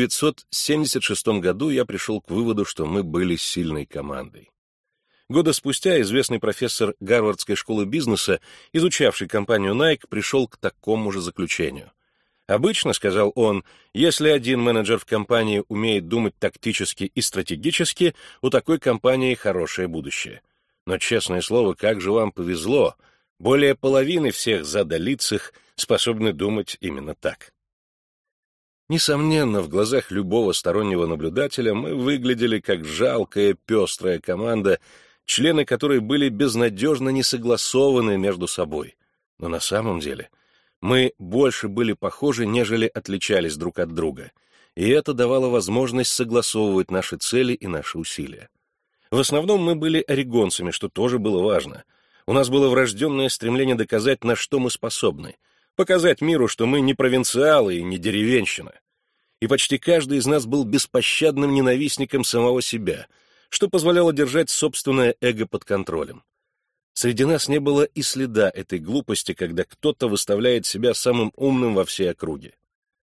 1976 году я пришел к выводу, что мы были сильной командой. Года спустя известный профессор Гарвардской школы бизнеса, изучавший компанию Nike, пришел к такому же заключению. «Обычно, — сказал он, — если один менеджер в компании умеет думать тактически и стратегически, у такой компании хорошее будущее. Но, честное слово, как же вам повезло, более половины всех за Долицах способны думать именно так». Несомненно, в глазах любого стороннего наблюдателя мы выглядели как жалкая пестрая команда, члены которой были безнадежно несогласованы между собой. Но на самом деле мы больше были похожи, нежели отличались друг от друга. и это давало возможность согласовывать наши цели и наши усилия. В основном мы были орегонцами, что тоже было важно. У нас было врожденное стремление доказать, на что мы способны, показать миру, что мы не провинциалы и не деревенщина. И почти каждый из нас был беспощадным ненавистником самого себя, что позволяло держать собственное эго под контролем. Среди нас не было и следа этой глупости, когда кто-то выставляет себя самым умным во всей округе.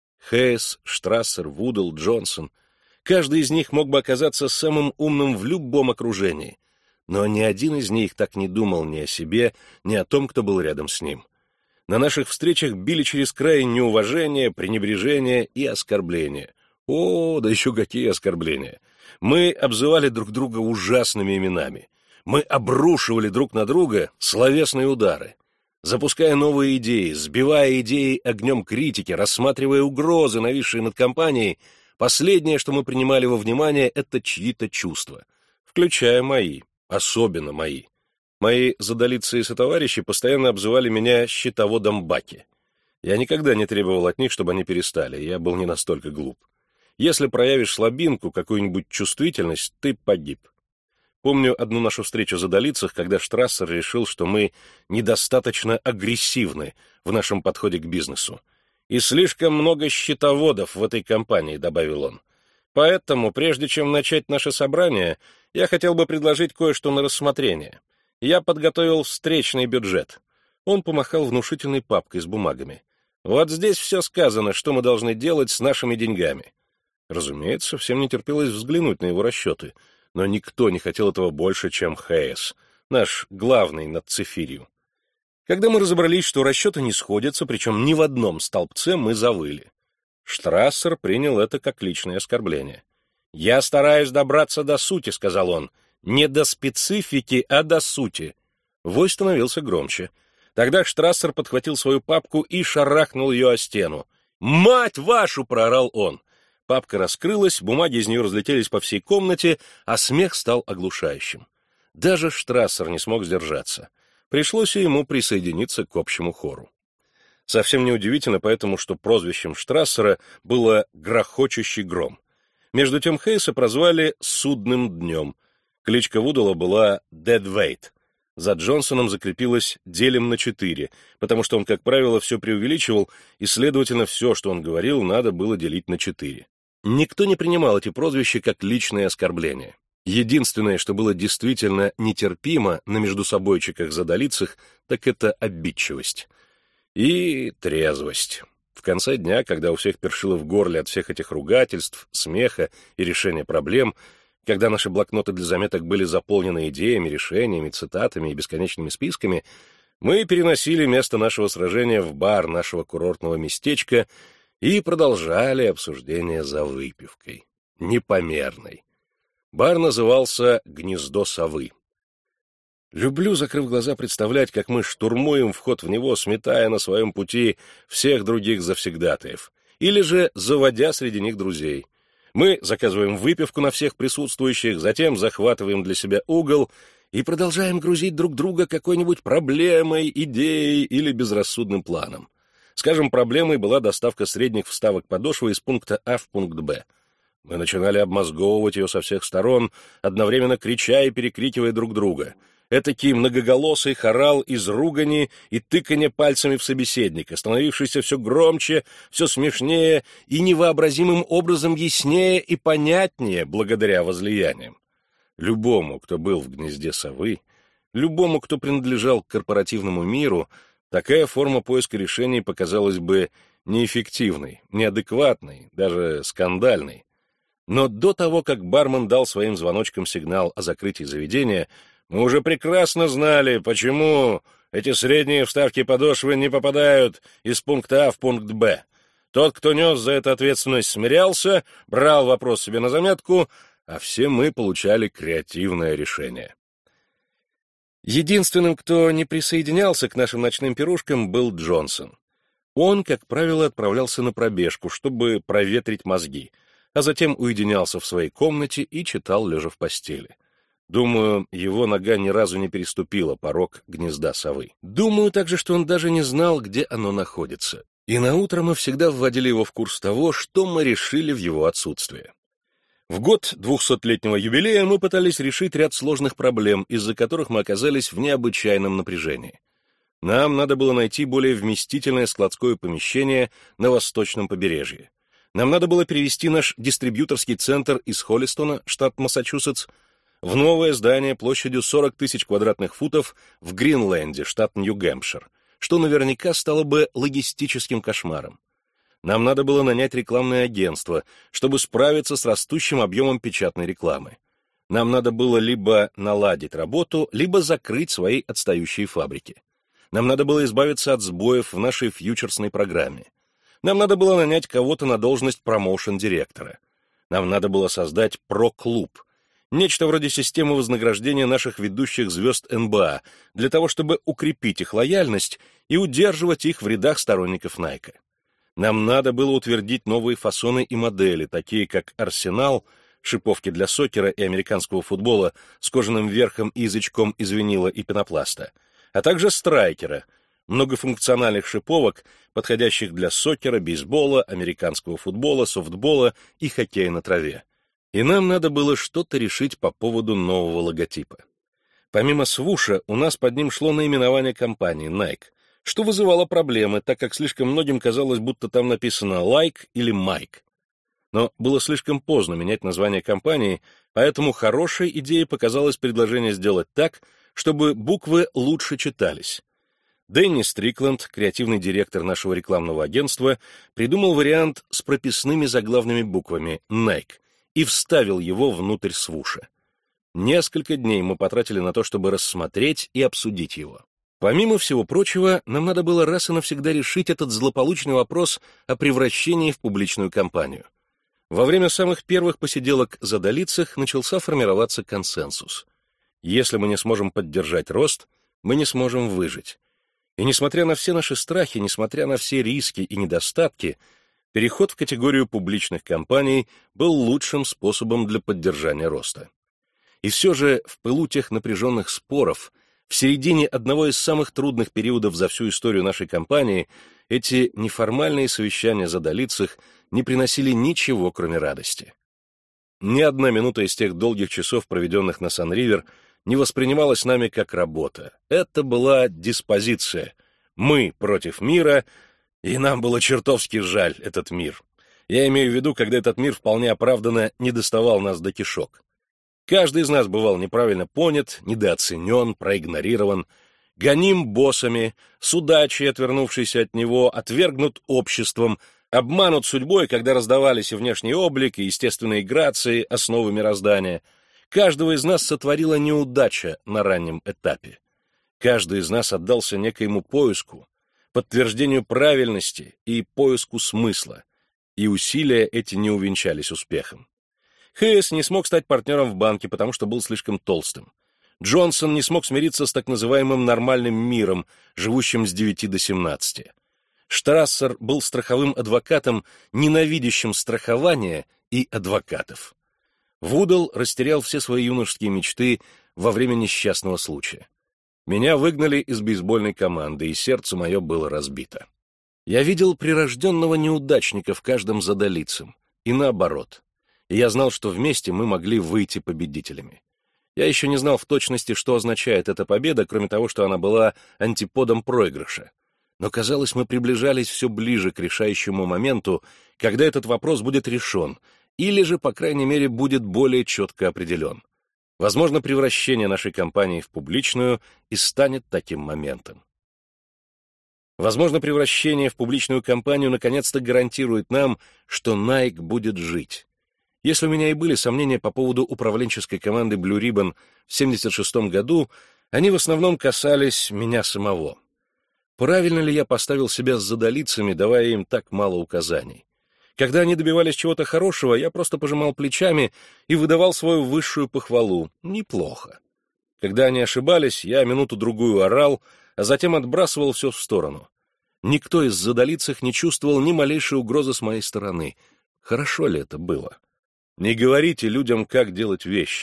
Хейс, Штрассер, Вудл, Джонсон — каждый из них мог бы оказаться самым умным в любом окружении, но ни один из них так не думал ни о себе, ни о том, кто был рядом с ним. На наших встречах били через край неуважение, пренебрежение и оскорбления. О, да еще какие оскорбления! Мы обзывали друг друга ужасными именами. Мы обрушивали друг на друга словесные удары. Запуская новые идеи, сбивая идеи огнем критики, рассматривая угрозы, нависшие над компанией, последнее, что мы принимали во внимание, это чьи-то чувства, включая мои, особенно мои. Мои задолицы и сотоварищи постоянно обзывали меня счетоводом Баки. Я никогда не требовал от них, чтобы они перестали, я был не настолько глуп. Если проявишь слабинку, какую-нибудь чувствительность, ты погиб. Помню одну нашу встречу за Долицах, когда Штрассер решил, что мы недостаточно агрессивны в нашем подходе к бизнесу. «И слишком много счетоводов в этой компании», — добавил он. «Поэтому, прежде чем начать наше собрание, я хотел бы предложить кое-что на рассмотрение. Я подготовил встречный бюджет». Он помахал внушительной папкой с бумагами. «Вот здесь все сказано, что мы должны делать с нашими деньгами». Разумеется, всем не терпелось взглянуть на его расчеты, но никто не хотел этого больше, чем Хейс, наш главный над Цефирью. Когда мы разобрались, что расчеты не сходятся, причем ни в одном столбце, мы завыли. Штрассер принял это как личное оскорбление. «Я стараюсь добраться до сути», — сказал он. «Не до специфики, а до сути». Вой становился громче. Тогда Штрассер подхватил свою папку и шарахнул ее о стену. «Мать вашу!» — проорал он. Папка раскрылась, бумаги из нее разлетелись по всей комнате, а смех стал оглушающим. Даже Штрассер не смог сдержаться. Пришлось и ему присоединиться к общему хору. Совсем неудивительно поэтому, что прозвищем Штрассера было «грохочущий гром». Между тем Хейса прозвали «судным днем». Кличка Вудала была «Deadweight». За Джонсоном закрепилось «делим на 4», потому что он, как правило, все преувеличивал, и, следовательно, все, что он говорил, надо было делить на 4. Никто не принимал эти прозвища как личные оскорбления. Единственное, что было действительно нетерпимо на междусобойчиках за Долицах, так это обидчивость. И трезвость. В конце дня, когда у всех першило в горле от всех этих ругательств, смеха и решения проблем, когда наши блокноты для заметок были заполнены идеями, решениями, цитатами и бесконечными списками, мы переносили место нашего сражения в бар нашего курортного местечка и продолжали обсуждение за выпивкой. Непомерной. Бар назывался «Гнездо совы». Люблю, закрыв глаза, представлять, как мы штурмуем вход в него, сметая на своем пути всех других завсегдатаев, или же заводя среди них друзей. Мы заказываем выпивку на всех присутствующих, затем захватываем для себя угол и продолжаем грузить друг друга какой-нибудь проблемой, идеей или безрассудным планом. Скажем, проблемой была доставка средних вставок подошвы из пункта А в пункт Б. Мы начинали обмозговывать ее со всех сторон, одновременно крича и перекрикивая друг друга. Этакий многоголосый хорал из ругани и тыканья пальцами в собеседника, становившийся все громче, все смешнее и невообразимым образом яснее и понятнее благодаря возлияниям. Любому, кто был в гнезде совы, любому, кто принадлежал к корпоративному миру, такая форма поиска решений показалась бы неэффективной, неадекватной, даже скандальной. Но до того, как бармен дал своим звоночкам сигнал о закрытии заведения, мы уже прекрасно знали, почему эти средние вставки подошвы не попадают из пункта А в пункт Б. Тот, кто нес за это ответственность, смирялся, брал вопрос себе на заметку, а все мы получали креативное решение. Единственным, кто не присоединялся к нашим ночным пирушкам, был Джонсон. Он, как правило, отправлялся на пробежку, чтобы проветрить мозги, а затем уединялся в своей комнате и читал, лежа в постели. Думаю, его нога ни разу не переступила порог гнезда совы. Думаю также, что он даже не знал, где оно находится. И наутро мы всегда вводили его в курс того, что мы решили в его отсутствие. В год 200-летнего юбилея мы пытались решить ряд сложных проблем, из-за которых мы оказались в необычайном напряжении. Нам надо было найти более вместительное складское помещение на восточном побережье. Нам надо было перевести наш дистрибьюторский центр из Холлистона, штат Массачусетс, в новое здание площадью 40 тысяч квадратных футов в Гринленде, штат Нью-Гэмпшир, что наверняка стало бы логистическим кошмаром. Нам надо было нанять рекламное агентство, чтобы справиться с растущим объемом печатной рекламы. Нам надо было либо наладить работу, либо закрыть свои отстающие фабрики. Нам надо было избавиться от сбоев в нашей фьючерсной программе. Нам надо было нанять кого-то на должность промоушен-директора. Нам надо было создать про-клуб, нечто вроде системы вознаграждения наших ведущих звезд НБА, для того, чтобы укрепить их лояльность и удерживать их в рядах сторонников Найка. Нам надо было утвердить новые фасоны и модели, такие как «Арсенал», шиповки для сокера и американского футбола с кожаным верхом и язычком из винила и пенопласта, а также «Страйкера», многофункциональных шиповок, подходящих для сокера, бейсбола, американского футбола, софтбола и хоккея на траве. И нам надо было что-то решить по поводу нового логотипа. Помимо свуша, у нас под ним шло наименование компании Nike, что вызывало проблемы, так как слишком многим казалось, будто там написано «Like» или «Mike». Но было слишком поздно менять название компании, поэтому хорошей идеей показалось предложение сделать так, чтобы буквы лучше читались. Дэнни Стрикленд, креативный директор нашего рекламного агентства, придумал вариант с прописными заглавными буквами «Nike» и вставил его внутрь свуша. Несколько дней мы потратили на то, чтобы рассмотреть и обсудить его. Помимо всего прочего, нам надо было раз и навсегда решить этот злополучный вопрос о превращении в публичную компанию. Во время самых первых посиделок за Долицах начался формироваться консенсус. Если мы не сможем поддержать рост, мы не сможем выжить. И несмотря на все наши страхи, несмотря на все риски и недостатки, переход в категорию публичных компаний был лучшим способом для поддержания роста. И все же в пылу тех напряженных споров, в середине одного из самых трудных периодов за всю историю нашей компании, эти неформальные совещания за Долицах не приносили ничего, кроме радости. Ни одна минута из тех долгих часов, проведенных на Сан-Ривер, не воспринималась нами как работа. Это была диспозиция. Мы против мира, и нам было чертовски жаль этот мир. Я имею в виду, когда этот мир вполне оправданно не доставал нас до кишок. Каждый из нас бывал неправильно понят, недооценен, проигнорирован, гоним боссами, судачий, отвернувшийся от него, отвергнут обществом, обманут судьбой, когда раздавались и внешний облик, и естественные грации, основы мироздания. Каждого из нас сотворила неудача на раннем этапе. Каждый из нас отдался некоему поиску, подтверждению правильности и поиску смысла, и усилия эти не увенчались успехом. Хэйс не смог стать партнером в банке, потому что был слишком толстым. Джонсон не смог смириться с так называемым нормальным миром, живущим с 9 до 17. Штрассер был страховым адвокатом, ненавидящим страхование и адвокатов. Вудл растерял все свои юношеские мечты во время несчастного случая. Меня выгнали из бейсбольной команды, и сердце мое было разбито. Я видел прирожденного неудачника в каждом за Долицем, и наоборот. И я знал, что вместе мы могли выйти победителями. Я еще не знал в точности, что означает эта победа, кроме того, что она была антиподом проигрыша. Но, казалось, мы приближались все ближе к решающему моменту, когда этот вопрос будет решен, или же, по крайней мере, будет более четко определен. Возможно, превращение нашей компании в публичную и станет таким моментом. Возможно, превращение в публичную компанию наконец-то гарантирует нам, что Nike будет жить. Если у меня и были сомнения по поводу управленческой команды Blue Ribbon в 1976 году, они в основном касались меня самого. Правильно ли я поставил себя с задолицами, давая им так мало указаний? Когда они добивались чего-то хорошего, я просто пожимал плечами и выдавал свою высшую похвалу. Неплохо. Когда они ошибались, я минуту-другую орал, а затем отбрасывал все в сторону. Никто из задолицых не чувствовал ни малейшей угрозы с моей стороны. Хорошо ли это было? Не говорите людям, как делать вещи.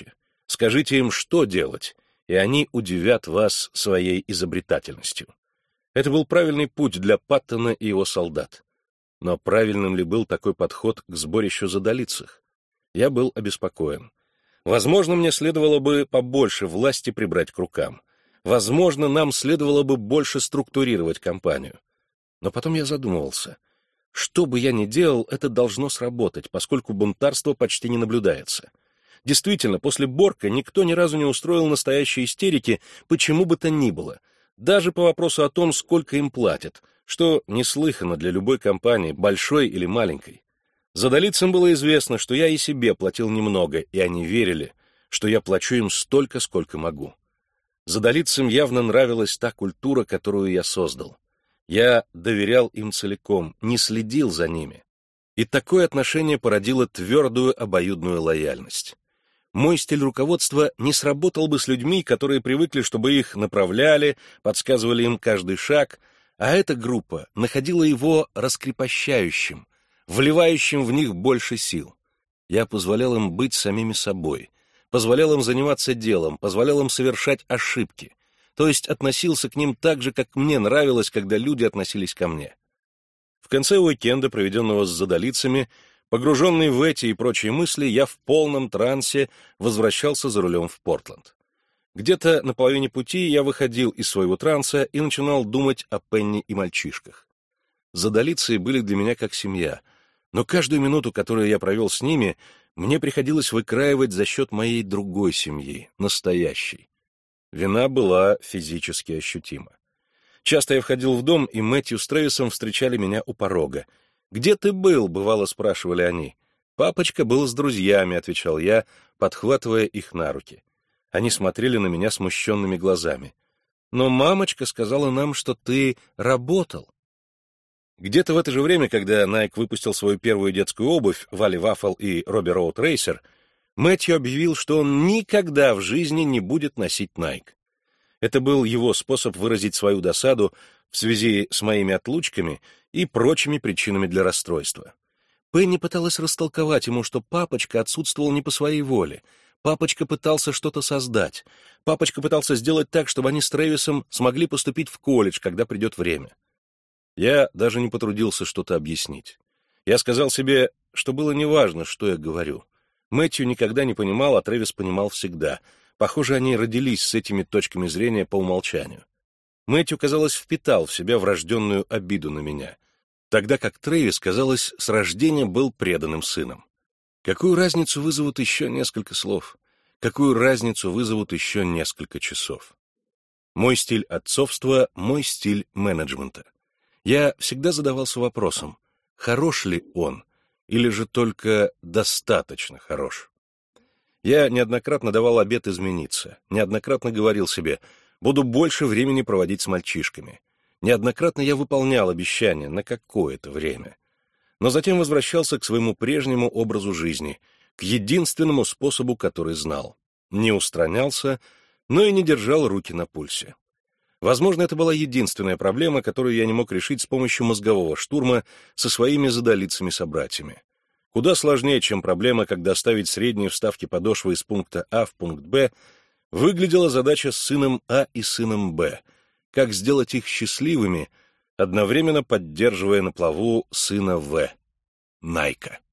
Скажите им, что делать, и они удивят вас своей изобретательностью. Это был правильный путь для Паттона и его солдат. Но правильным ли был такой подход к сборищу задолицых? Я был обеспокоен. Возможно, мне следовало бы побольше власти прибрать к рукам. Возможно, нам следовало бы больше структурировать кампанию. Но потом я задумывался. Что бы я ни делал, это должно сработать, поскольку бунтарство почти не наблюдается. Действительно, после Борка никто ни разу не устроил настоящей истерики, почему бы то ни было, даже по вопросу о том, сколько им платят, что неслыханно для любой компании, большой или маленькой. Задолицам было известно, что я и себе платил немного, и они верили, что я плачу им столько, сколько могу. Задолицам явно нравилась та культура, которую я создал. Я доверял им целиком, не следил за ними. И такое отношение породило твердую обоюдную лояльность. Мой стиль руководства не сработал бы с людьми, которые привыкли, чтобы их направляли, подсказывали им каждый шаг, а эта группа находила его раскрепощающим, вливающим в них больше сил. Я позволял им быть самими собой, позволял им заниматься делом, позволял им совершать ошибки, то есть относился к ним так же, как мне нравилось, когда люди относились ко мне. В конце уикенда, проведенного с задолицами, погруженный в эти и прочие мысли, я в полном трансе возвращался за рулем в Портленд. Где-то на половине пути я выходил из своего транса и начинал думать о Пенни и мальчишках. Задолицы были для меня как семья, но каждую минуту, которую я провел с ними, мне приходилось выкраивать за счет моей другой семьи, настоящей. Вина была физически ощутима. Часто я входил в дом, и Мэтью с Трэвисом встречали меня у порога. «Где ты был?» — бывало спрашивали они. «Папочка был с друзьями», — отвечал я, подхватывая их на руки. Они смотрели на меня смущенными глазами. «Но мамочка сказала нам, что ты работал». Где-то в это же время, когда Nike выпустил свою первую детскую обувь, Валли Вафл и Робби Роуд Рейсер, Мэтью объявил, что он никогда в жизни не будет носить Nike. Это был его способ выразить свою досаду в связи с моими отлучками и прочими причинами для расстройства. Пенни пыталась растолковать ему, что папочка отсутствовал не по своей воле. Папочка пытался что-то создать. Папочка пытался сделать так, чтобы они с Трэвисом смогли поступить в колледж, когда придет время. Я даже не потрудился что-то объяснить. Я сказал себе, что было неважно, что я говорю. Мэтью никогда не понимал, а Трэвис понимал всегда. Похоже, они родились с этими точками зрения по умолчанию. Мэтью, казалось, впитал в себя врожденную обиду на меня, тогда как Трэвис, казалось, с рождения был преданным сыном. Какую разницу вызовут еще несколько слов? Какую разницу вызовут еще несколько часов? Мой стиль отцовства, мой стиль менеджмента. Я всегда задавался вопросом, хорош ли он, или же только достаточно хорош. Я неоднократно давал обет измениться, неоднократно говорил себе, буду больше времени проводить с мальчишками. Неоднократно я выполнял обещания на какое-то время. Но затем возвращался к своему прежнему образу жизни, к единственному способу, который знал. Не устранялся, но и не держал руки на пульсе. Возможно, это была единственная проблема, которую я не мог решить с помощью мозгового штурма со своими задолицами-собратьями. Куда сложнее, чем проблема, как доставить средние вставки подошвы из пункта А в пункт Б, выглядела задача с сыном А и сыном Б, как сделать их счастливыми, одновременно поддерживая на плаву сына В. Найка.